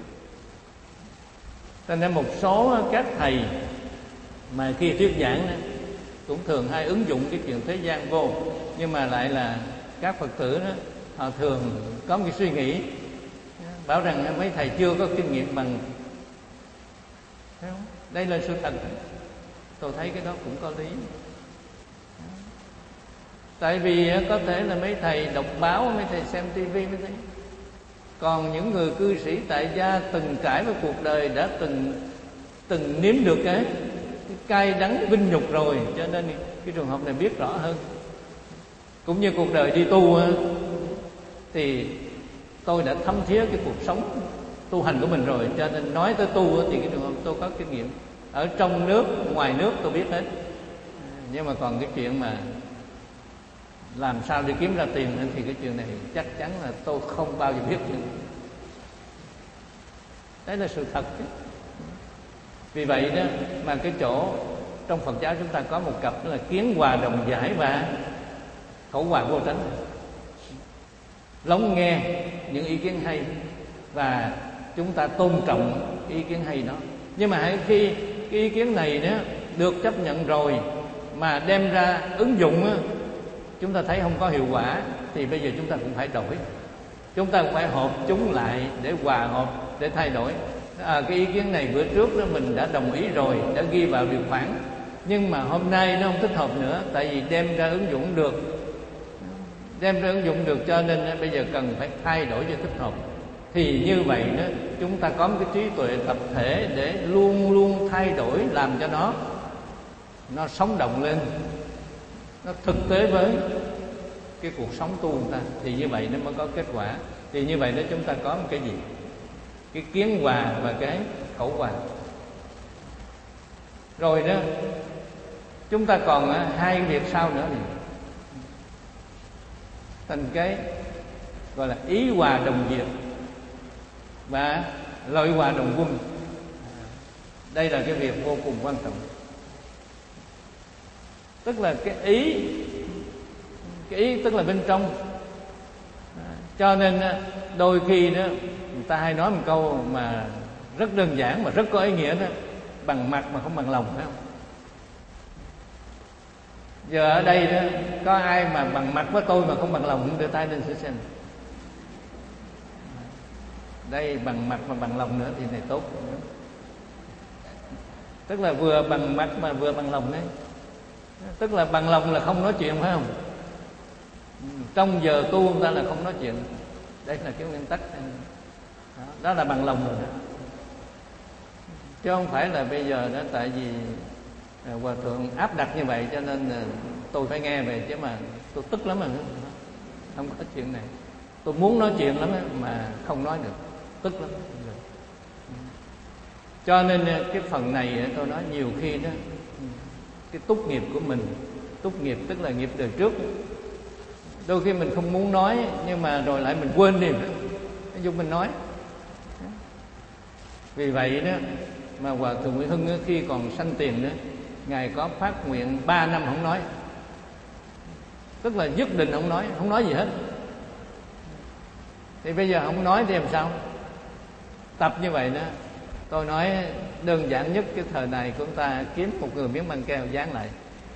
Cho nên một số các thầy mà khi thuyết giảng đó, cũng thường hay ứng dụng cái chuyện thế gian vô, nhưng mà lại là các Phật tử đó, họ thường có một cái suy nghĩ bảo rằng mấy thầy chưa có kinh nghiệm bằng. Đây là sự thật. Tôi thấy cái đó cũng có lý. Tại vì có thể là mấy thầy đọc báo, mấy thầy xem tivi mới thấy. Còn những người cư sĩ tại gia từng trải với cuộc đời, đã từng từng nếm được cái, cái cay đắng vinh nhục rồi, cho nên cái trường hợp này biết rõ hơn. Cũng như cuộc đời đi tu thì tôi đã thấm thía cái cuộc sống tu hành của mình rồi, cho nên nói tới tu thì cái trường hợp tôi có kinh nghiệm. Ở trong nước, ngoài nước tôi biết hết. Nhưng mà còn cái chuyện mà làm sao để kiếm ra tiền thì cái chuyện này chắc chắn là tôi không bao giờ biết được. Đấy là sự thật chứ. Vì vậy đó mà cái chỗ trong Phật giáo chúng ta có một cặp đó là kiến hòa đồng giải và khẩu hòa vô tránh. Lắng nghe những ý kiến hay và chúng ta tôn trọng ý kiến hay đó. Nhưng mà hãy khi cái ý kiến này đó được chấp nhận rồi mà đem ra ứng dụng đó, chúng ta thấy không có hiệu quả thì bây giờ chúng ta cũng phải đổi. Chúng ta cũng phải hợp chúng lại để hòa hợp, để thay đổi. À, cái ý kiến này bữa trước đó mình đã đồng ý rồi, đã ghi vào điều khoản, nhưng mà hôm nay nó không thích hợp nữa, tại vì đem ra ứng dụng được, đem ra ứng dụng được cho nên bây giờ cần phải thay đổi cho thích hợp. Thì như vậy đó, chúng ta có một cái trí tuệ tập thể để luôn luôn thay đổi, làm cho nó nó sống động lên, nó thực tế với cái cuộc sống tu người ta, thì như vậy nó mới có kết quả. Thì như vậy đó chúng ta có một cái gì? Cái kiến hòa và cái khẩu hòa. Rồi đó chúng ta còn hai việc sau nữa này, thành cái gọi là ý hòa đồng diệt và lợi hòa đồng quân. Đây là cái việc vô cùng quan trọng. Tức là cái ý, cái ý tức là bên trong. Cho nên đôi khi đó người ta hay nói một câu mà rất đơn giản mà rất có ý nghĩa đó: bằng mặt mà không bằng lòng, phải không? Giờ ở đây đó có ai mà bằng mặt với tôi mà không bằng lòng không? Đưa tay lên sẽ xem. Đây bằng mặt mà bằng lòng nữa thì này tốt. Tức là vừa bằng mặt mà vừa bằng lòng đấy. Tức là bằng lòng là không nói chuyện, phải không? Trong giờ tu người ta là không nói chuyện. Đây là cái nguyên tắc. Đó, đó là bằng lòng rồi đó. Chứ không phải là bây giờ đó tại vì Hòa thượng áp đặt như vậy cho nên tôi phải nghe về, chứ mà tôi tức lắm mà không có chuyện này. Tôi muốn nói chuyện lắm mà không nói được, tức lắm. Cho nên cái phần này tôi nói nhiều khi đó, cái túc nghiệp của mình, túc nghiệp tức là nghiệp đời trước, đôi khi mình không muốn nói nhưng mà rồi lại mình quên đi, dùng mình nói. Vì vậy đó mà Hòa thượng Nguyễn Hưng khi còn sanh tiền đó, ngài có phát nguyện ba năm không nói, tức là nhất định không nói, không nói gì hết. Thì bây giờ không nói thì làm sao? Tập như vậy đó. Tôi nói đơn giản nhất cái thời này của chúng ta kiếm một người miếng băng keo dán lại.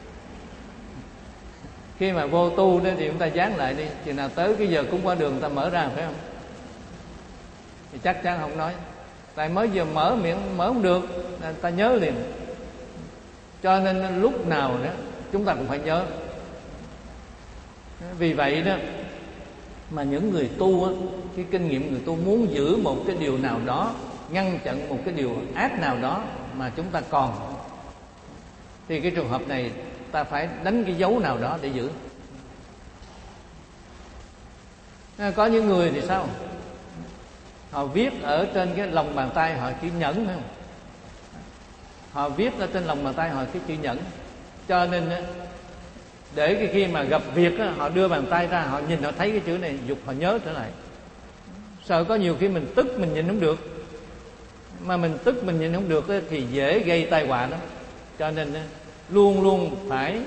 Khi mà vô tu đó thì chúng ta dán lại đi, chừng nào tới cái giờ cúng qua đường người ta mở ra, phải không? Thì chắc chắn không nói. Tại mới giờ mở miệng mở không được, người ta nhớ liền. Cho nên lúc nào đó chúng ta cũng phải nhớ. Vì vậy đó Mà những người tu á, cái kinh nghiệm người tu muốn giữ một cái điều nào đó, ngăn chặn một cái điều ác nào đó mà chúng ta còn, thì cái trường hợp này ta phải đánh cái dấu nào đó để giữ. Có những người thì sao? Họ viết ở trên cái lòng bàn tay họ chữ nhẫn, phải không? Họ viết ở trên lòng bàn tay họ cái chữ nhẫn, cho nên để cái khi mà gặp việc á, họ đưa bàn tay ra, họ nhìn họ thấy cái chữ này, dục họ nhớ trở lại. Sợ có nhiều khi mình tức mình nhìn không được, mà mình tức mình nhìn không được á, thì dễ gây tai họa lắm. Cho nên á, luôn luôn phải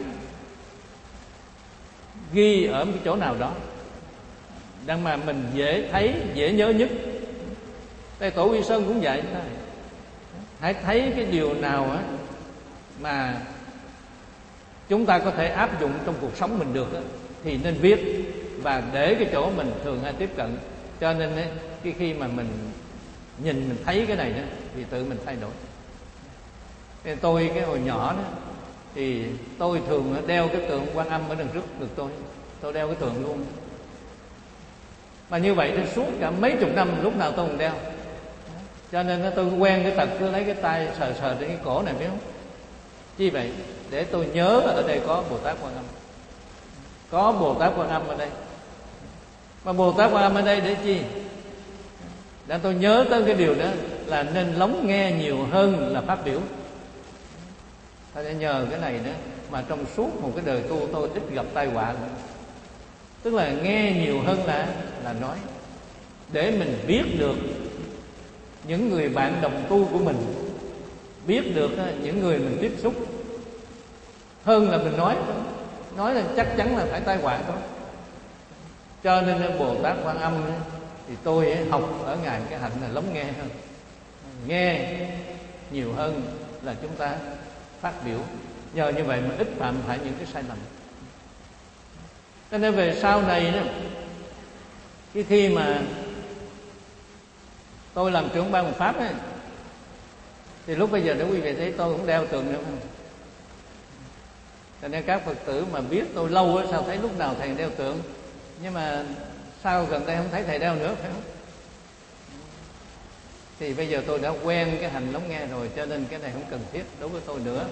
ghi ở một cái chỗ nào đó đang mà mình dễ thấy, dễ nhớ nhất. Đây Tổ Quy Sơn cũng vậy. Hãy thấy cái điều nào á mà chúng ta có thể áp dụng trong cuộc sống mình được á, thì nên viết và để cái chỗ mình thường hay tiếp cận. Cho nên á, cái khi mà mình nhìn mình thấy cái này đó thì tự mình thay đổi. Nên tôi cái hồi nhỏ đó thì tôi thường đeo cái tượng Quan Âm ở đằng trước ngực tôi, tôi đeo cái tượng luôn. Mà như vậy thì suốt cả mấy chục năm lúc nào tôi cũng đeo. Cho nên tôi quen cái tật cứ lấy cái tay sờ sờ trên cái cổ này, biết không? Chi vậy? Để tôi nhớ ở đây có Bồ Tát Quan Âm, có Bồ Tát Quan Âm ở đây. Mà Bồ Tát Quan Âm ở đây để chi? Để tôi nhớ tới cái điều đó là nên lắng nghe nhiều hơn là phát biểu. Tôi sẽ nhờ cái này đó mà trong suốt một cái đời tu tôi ít gặp tai họa. Tức là nghe nhiều hơn là là nói, để mình biết được những người bạn đồng tu của mình, biết được những người mình tiếp xúc, hơn là mình nói. Nói là chắc chắn là phải tai họa thôi. Cho nên Bồ Tát Quan Âm thì tôi học ở ngài cái hạnh là lắng nghe hơn, nghe nhiều hơn là chúng ta phát biểu. Nhờ như vậy mà ít phạm phải những cái sai lầm. Cho nên về sau này đó, cái khi mà tôi làm trưởng ban Hộ Pháp ấy, thì lúc bây giờ để quý vị thấy tôi cũng đeo tượng nữa không? Cho nên các Phật tử mà biết tôi lâu á, sao thấy lúc nào thầy đeo tượng, nhưng mà sao gần đây không thấy thầy đeo nữa, phải không? Thì bây giờ tôi đã quen cái hành lắng nghe rồi, cho nên cái này không cần thiết đối với tôi nữa.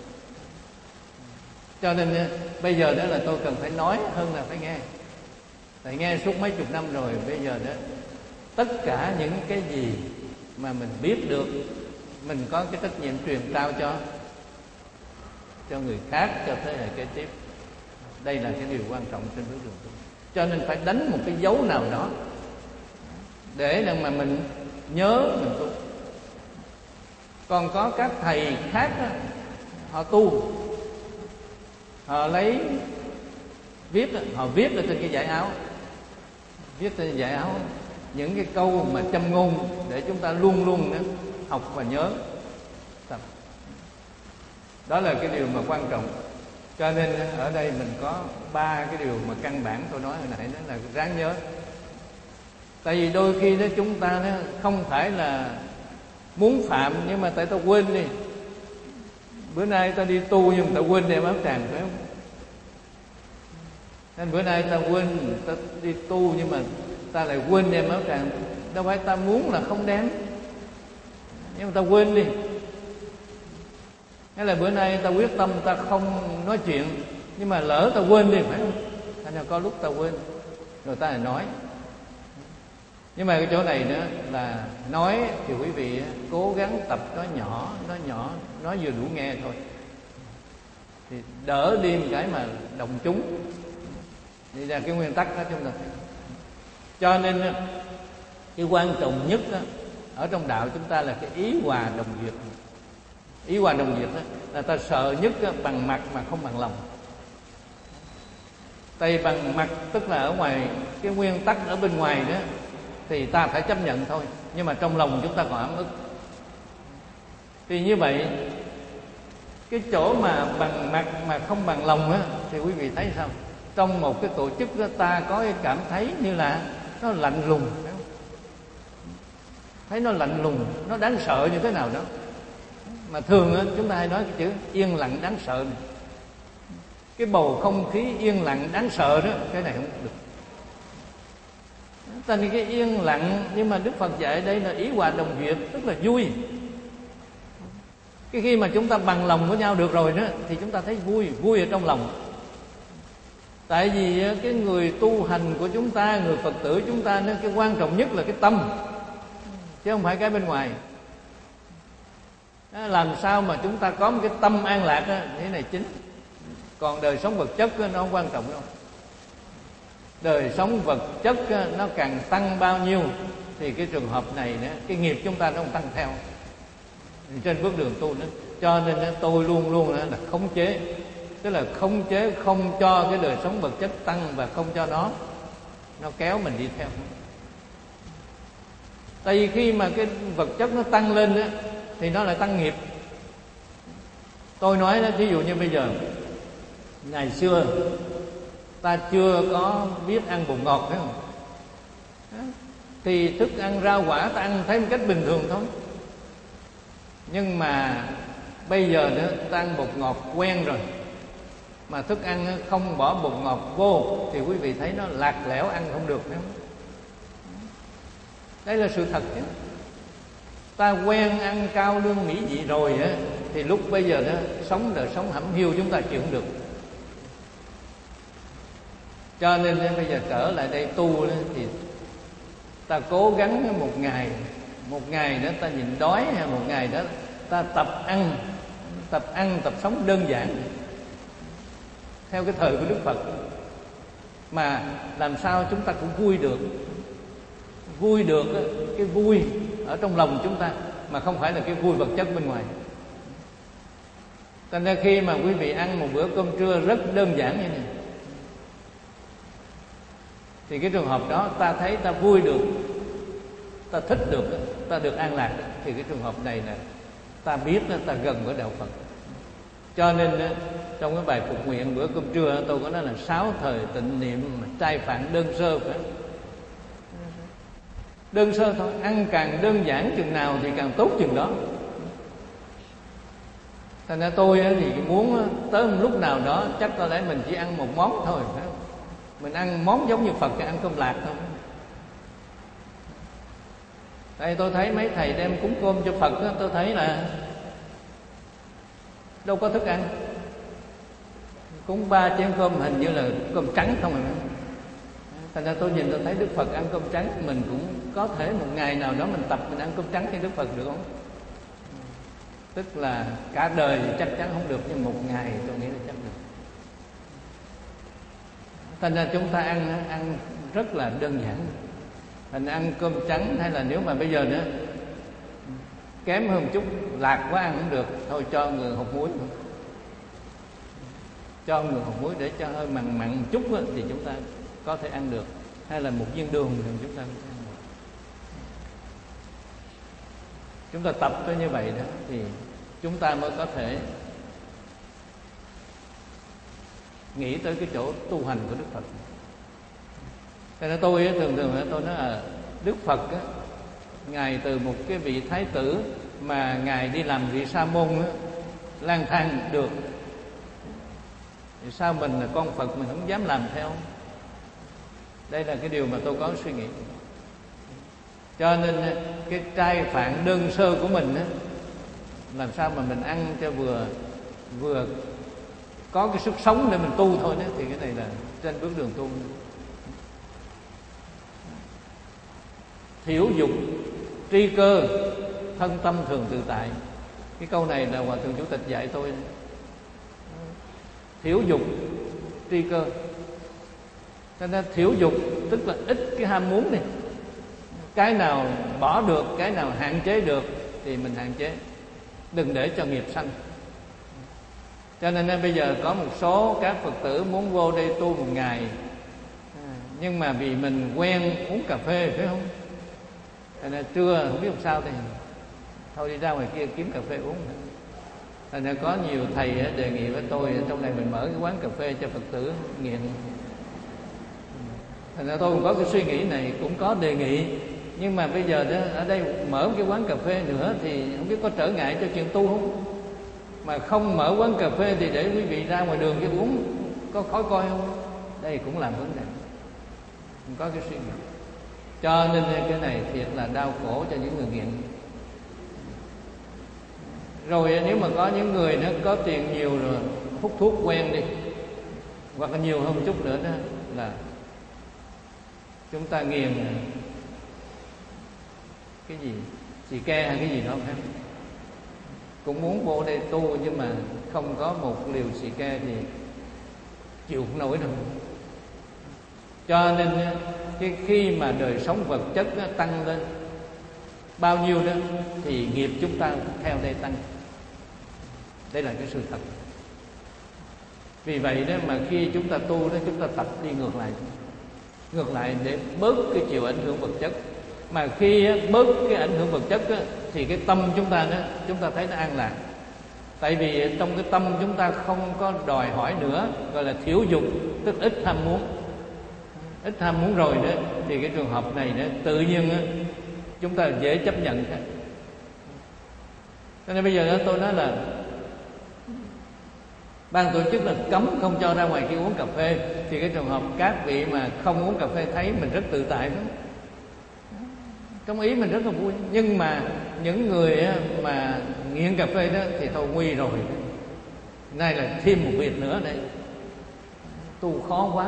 Cho nên bây giờ đó là tôi cần phải nói hơn là phải nghe. Tại nghe suốt mấy chục năm rồi, bây giờ đó tất cả những cái gì mà mình biết được, mình có cái trách nhiệm truyền trao cho cho người khác, cho thế hệ kế tiếp. Đây là cái điều quan trọng trên bước đường tu. Cho nên phải đánh một cái dấu nào đó để mà mình nhớ mình tu. Còn có các thầy khác đó, họ tu, họ lấy viết, họ viết ở trên cái dải áo, viết trên dải áo những cái câu mà châm ngôn để chúng ta luôn luôn đó, học và nhớ tập. Đó là cái điều mà quan trọng. Cho nên ở đây mình có ba cái điều mà căn bản tôi nói hồi nãy, đó là ráng nhớ. Tại vì đôi khi đó chúng ta đó không phải là muốn phạm, nhưng mà tại ta quên đi. Bữa nay ta đi tu nhưng ta quên đeo áo tràng, phải không? Nên bữa nay ta quên, ta đi tu nhưng mà ta lại quên đem áo tràng. Đâu phải ta muốn là không đem, nhưng mà ta quên đi. Hay là bữa nay ta quyết tâm ta không nói chuyện, nhưng mà lỡ ta quên đi, phải không? Thành ra có lúc ta quên, rồi ta lại nói. Nhưng mà cái chỗ này nữa là nói thì quý vị cố gắng tập nói nhỏ, nói nhỏ, nói vừa đủ nghe thôi, thì đỡ đi một cái mà động chúng. Đây là cái nguyên tắc đó chúng ta. Cho nên cái quan trọng nhất đó, ở trong đạo chúng ta là cái ý hòa đồng duyệt. Ý hòa đồng duyệt đó, là ta sợ nhất đó, bằng mặt mà không bằng lòng. Tại bằng mặt tức là ở ngoài cái nguyên tắc ở bên ngoài đó thì ta phải chấp nhận thôi, nhưng mà trong lòng chúng ta còn ấm ức. Thì như vậy cái chỗ mà bằng mặt mà không bằng lòng á, thì quý vị thấy sao? Trong một cái tổ chức đó, ta có cái cảm thấy như là nó lạnh lùng, phải không? Thấy nó lạnh lùng, nó đáng sợ như thế nào đó. Mà thường á, chúng ta hay nói cái chữ yên lặng đáng sợ này. Cái bầu không khí yên lặng đáng sợ đó, cái này không được. ta nên cái yên lặng. Nhưng mà Đức Phật dạy đây là ý hòa đồng duyệt, tức là vui. Cái khi mà chúng ta bằng lòng với nhau được rồi đó thì chúng ta thấy vui, vui ở trong lòng. Tại vì cái người tu hành của chúng ta, người Phật tử chúng ta, nên cái quan trọng nhất là cái tâm, chứ không phải cái bên ngoài. Làm sao mà chúng ta có một cái tâm an lạc đó, thế này chính. Còn đời sống vật chất nó không quan trọng đâu. Đời sống vật chất nó càng tăng bao nhiêu thì cái trường hợp này đó, cái nghiệp chúng ta nó không tăng theo. Trên bước đường tu đó, cho nên tôi luôn luôn là khống chế, tức là khống chế không cho cái đời sống vật chất tăng và không cho nó nó kéo mình đi theo. Tại vì khi mà cái vật chất nó tăng lên đó, thì nó lại tăng nghiệp. Tôi nói đó, ví dụ như bây giờ ngày xưa ta chưa có biết ăn bột ngọt, phải không? Thì thức ăn rau quả ta ăn thấy một cách bình thường thôi. Nhưng mà bây giờ nữa ta ăn bột ngọt quen rồi, mà thức ăn không bỏ bột ngọt vô thì quý vị thấy nó lạc lẽo, ăn không được, phải không? Đây là sự thật chứ. Ta quen ăn cao lương mỹ vị rồi á, thì lúc bây giờ đó sống đời sống hẩm hiu chúng ta chịu không được. Cho nên bây giờ trở lại đây tu đó, thì ta cố gắng một ngày, một ngày đó ta nhịn đói, hay một ngày đó ta tập ăn, tập ăn, tập sống đơn giản theo cái thời của Đức Phật, mà làm sao chúng ta cũng vui được. Vui được cái vui ở trong lòng chúng ta, mà không phải là cái vui vật chất bên ngoài. Thành ra khi mà quý vị ăn một bữa cơm trưa rất đơn giản như này, thì cái trường hợp đó ta thấy ta vui được, ta thích được, ta được an lạc, thì cái trường hợp này là ta biết ta gần với đạo Phật. Cho nên trong cái bài phục nguyện bữa cơm trưa tôi có nói là sáu thời tịnh niệm trai phạn đơn sơ, phải đơn sơ thôi. Ăn càng đơn giản chừng nào thì càng tốt chừng đó. Thành ra tôi thì muốn tới một lúc nào đó chắc có lẽ mình chỉ ăn một món thôi, phải không? Mình ăn món giống như Phật, ăn cơm lạc thôi. Đây tôi thấy mấy thầy đem cúng cơm cho Phật đó, tôi thấy là đâu có thức ăn. Cúng ba chén cơm hình như là cơm trắng không rồi. Thành ra tôi nhìn tôi thấy Đức Phật ăn cơm trắng, mình cũng có thể một ngày nào đó mình tập mình ăn cơm trắng như Đức Phật được không? Tức là cả đời thì chắc chắn không được, nhưng một ngày tôi nghĩ là chắc được. Thành ra chúng ta ăn ăn rất là đơn giản. Thành ăn cơm trắng, hay là nếu mà bây giờ nữa kém hơn một chút, lạc quá ăn cũng được, thôi cho người hột muối, cho người hột muối để cho hơi mặn mặn một chút đó, thì chúng ta có thể ăn được. Hay là một viên đường thì chúng ta có thể ăn được. Chúng ta tập tới như vậy đó thì chúng ta mới có thể nghĩ tới cái chỗ tu hành của Đức Phật. Cho nên tôi thường thường tôi nói là Đức Phật á, Ngài từ một cái vị thái tử mà Ngài đi làm vị sa môn á, lang thang được, thì sao mình là con Phật mình không dám làm theo? Đây là cái điều mà tôi có suy nghĩ. Cho nên cái trai phạn đơn sơ của mình á, làm sao mà mình ăn cho vừa vừa có cái sức sống để mình tu thôi đó, thì cái này là trên bước đường tu. Thiểu dục tri cơ, thân tâm thường tự tại. Cái câu này là Hòa Thượng Chủ tịch dạy tôi. Thiểu dục tri cơ, cho nên thiểu dục tức là ít cái ham muốn này. Cái nào bỏ được, cái nào hạn chế được thì mình hạn chế, đừng để cho nghiệp sanh. Cho nên bây giờ có một số các Phật tử muốn vô đây tu một ngày, nhưng mà vì mình quen uống cà phê, phải không? Cho nên trưa không biết làm sao thì thôi đi ra ngoài kia kiếm cà phê uống. Thành ra có nhiều thầy đề nghị với tôi trong này mình mở cái quán cà phê cho Phật tử nghiện. Thành ra tôi cũng có cái suy nghĩ này, cũng có đề nghị. Nhưng mà bây giờ đó, ở đây mở cái quán cà phê nữa thì không biết có trở ngại cho chuyện tu không? Mà không mở quán cà phê thì để quý vị ra ngoài đường cái uống có khói coi không? Đây cũng làm vấn đề, cũng có cái suy nghĩ. Cho nên cái này thiệt là đau khổ cho những người nghiện. Rồi nếu mà có những người nó có tiền nhiều rồi hút thuốc quen đi, hoặc là nhiều hơn một chút nữa đó là chúng ta nghiền cái gì xì ke hay cái gì đó phải, cũng muốn vô đây tu nhưng mà không có một liều xì ke thì chịu không nổi đâu. Cho nên cái khi mà đời sống vật chất nó tăng lên bao nhiêu đó thì nghiệp chúng ta theo đây tăng. Đây là cái sự thật. Vì vậy đó mà khi chúng ta tu đó, chúng ta tập đi ngược lại, ngược lại để bớt cái chịu ảnh hưởng vật chất. Mà khi bớt cái ảnh hưởng vật chất đó, thì cái tâm chúng ta đó, chúng ta thấy nó an lạc. Tại vì trong cái tâm chúng ta không có đòi hỏi nữa, gọi là thiểu dục, tức ít tham muốn. Ít tham muốn rồi đó thì cái trường hợp này đó tự nhiên đó, chúng ta dễ chấp nhận. Cho nên bây giờ đó tôi nói là ban tổ chức là cấm không cho ra ngoài kia uống cà phê, thì cái trường hợp các vị mà không uống cà phê thấy mình rất tự tại đó. Trong ý mình rất là vui. Nhưng mà những người mà nghiện cà phê đó thì thôi nguy rồi. Nay là thêm một việc nữa đấy, tu khó quá.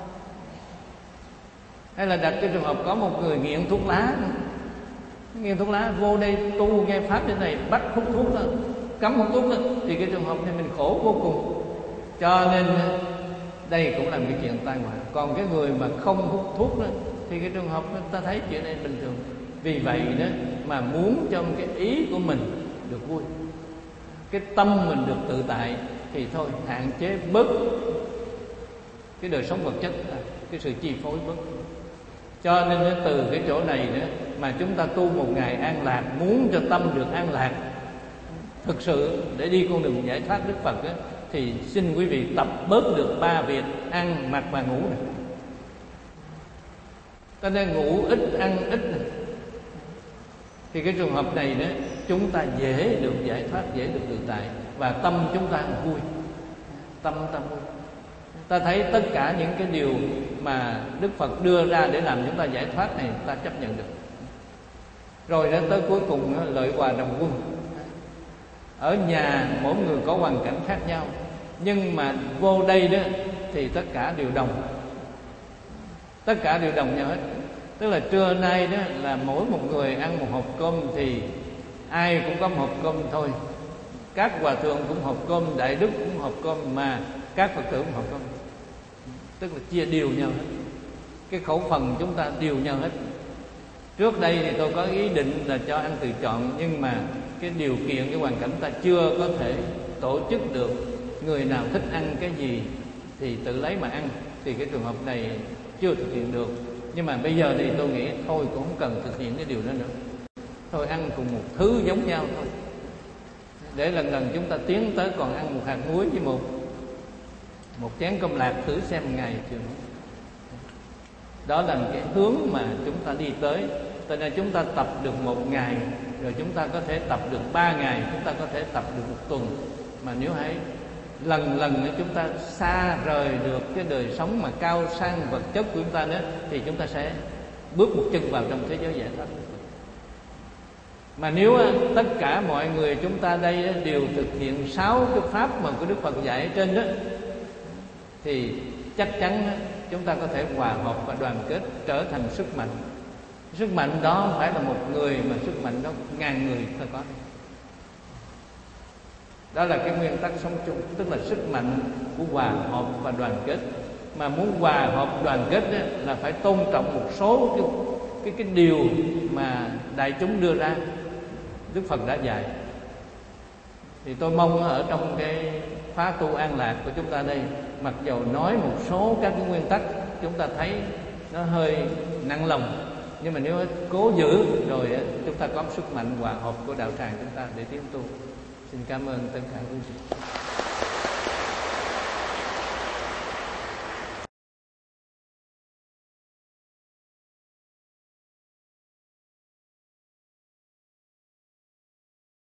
Hay là đặt cái trường hợp có một người nghiện thuốc lá, nghiện thuốc lá vô đây tu nghe pháp thế này bắt hút thuốc đó, cấm hút thuốc đó, thì cái trường hợp này mình khổ vô cùng. Cho nên đây cũng là một cái chuyện tai họa. Còn cái người mà không hút thuốc đó thì cái trường hợp ta thấy chuyện này bình thường. Vì vậy đó mà muốn cho cái ý của mình được vui, cái tâm mình được tự tại, thì thôi hạn chế bớt cái đời sống vật chất, cái sự chi phối bớt. Cho nên từ cái chỗ này nữa mà chúng ta tu một ngày an lạc, muốn cho tâm được an lạc thực sự để đi con đường giải thoát Đức Phật đó, thì xin quý vị tập bớt được ba việc ăn, mặc và ngủ này. Ta nên ngủ ít, ăn ít này. Thì cái trường hợp này đó chúng ta dễ được giải thoát, dễ được tự tại, và tâm chúng ta vui, tâm ta vui. Ta thấy tất cả những cái điều mà Đức Phật đưa ra để làm chúng ta giải thoát này ta chấp nhận được. Rồi đến tới cuối cùng lợi hòa đồng quân. Ở nhà mỗi người có hoàn cảnh khác nhau, nhưng mà vô đây đó thì tất cả đều đồng, tất cả đều đồng nhau hết. Tức là trưa nay đó là mỗi một người ăn một hộp cơm thì ai cũng có một hộp cơm thôi. Các hòa thượng cũng hộp cơm, đại đức cũng hộp cơm, mà các Phật tử cũng hộp cơm. Tức là chia đều nhau hết. Cái khẩu phần chúng ta đều nhau hết. Trước đây thì tôi có ý định là cho ăn tự chọn, nhưng mà cái điều kiện, cái hoàn cảnh ta chưa có thể tổ chức được. Người nào thích ăn cái gì thì tự lấy mà ăn, thì cái trường hợp này chưa thực hiện được. Nhưng mà bây giờ thì tôi nghĩ thôi cũng không cần thực hiện cái điều đó nữa. Thôi ăn cùng một thứ giống nhau thôi, để lần lần chúng ta tiến tới còn ăn một hạt muối với một một chén cơm lạc thử xem ngày chưa. Đó là cái hướng mà chúng ta đi tới. Cho nên chúng ta tập được một ngày, rồi chúng ta có thể tập được ba ngày, chúng ta có thể tập được một tuần. Mà nếu hãy lần lần chúng ta xa rời được cái đời sống mà cao sang vật chất của chúng ta nữa, thì chúng ta sẽ bước một chân vào trong thế giới giải thoát. Mà nếu tất cả mọi người chúng ta đây đều thực hiện sáu cái pháp mà của Đức Phật dạy ở trên đó, thì chắc chắn chúng ta có thể hòa hợp và đoàn kết trở thành sức mạnh. Sức mạnh đó không phải là một người, mà sức mạnh đó ngàn người ta có. Đó là cái nguyên tắc sống chung, tức là sức mạnh của hòa hợp và đoàn kết. Mà muốn hòa hợp đoàn kết đó, là phải tôn trọng một số cái, cái, cái điều mà đại chúng đưa ra, Đức Phật đã dạy. Thì tôi mong ở trong cái khóa tu an lạc của chúng ta đây, mặc dầu nói một số các cái nguyên tắc chúng ta thấy nó hơi nặng lòng, nhưng mà nếu cố giữ rồi chúng ta có sức mạnh hòa hợp của đạo tràng chúng ta để tiến tu. Xin cảm ơn tất cả quý vị.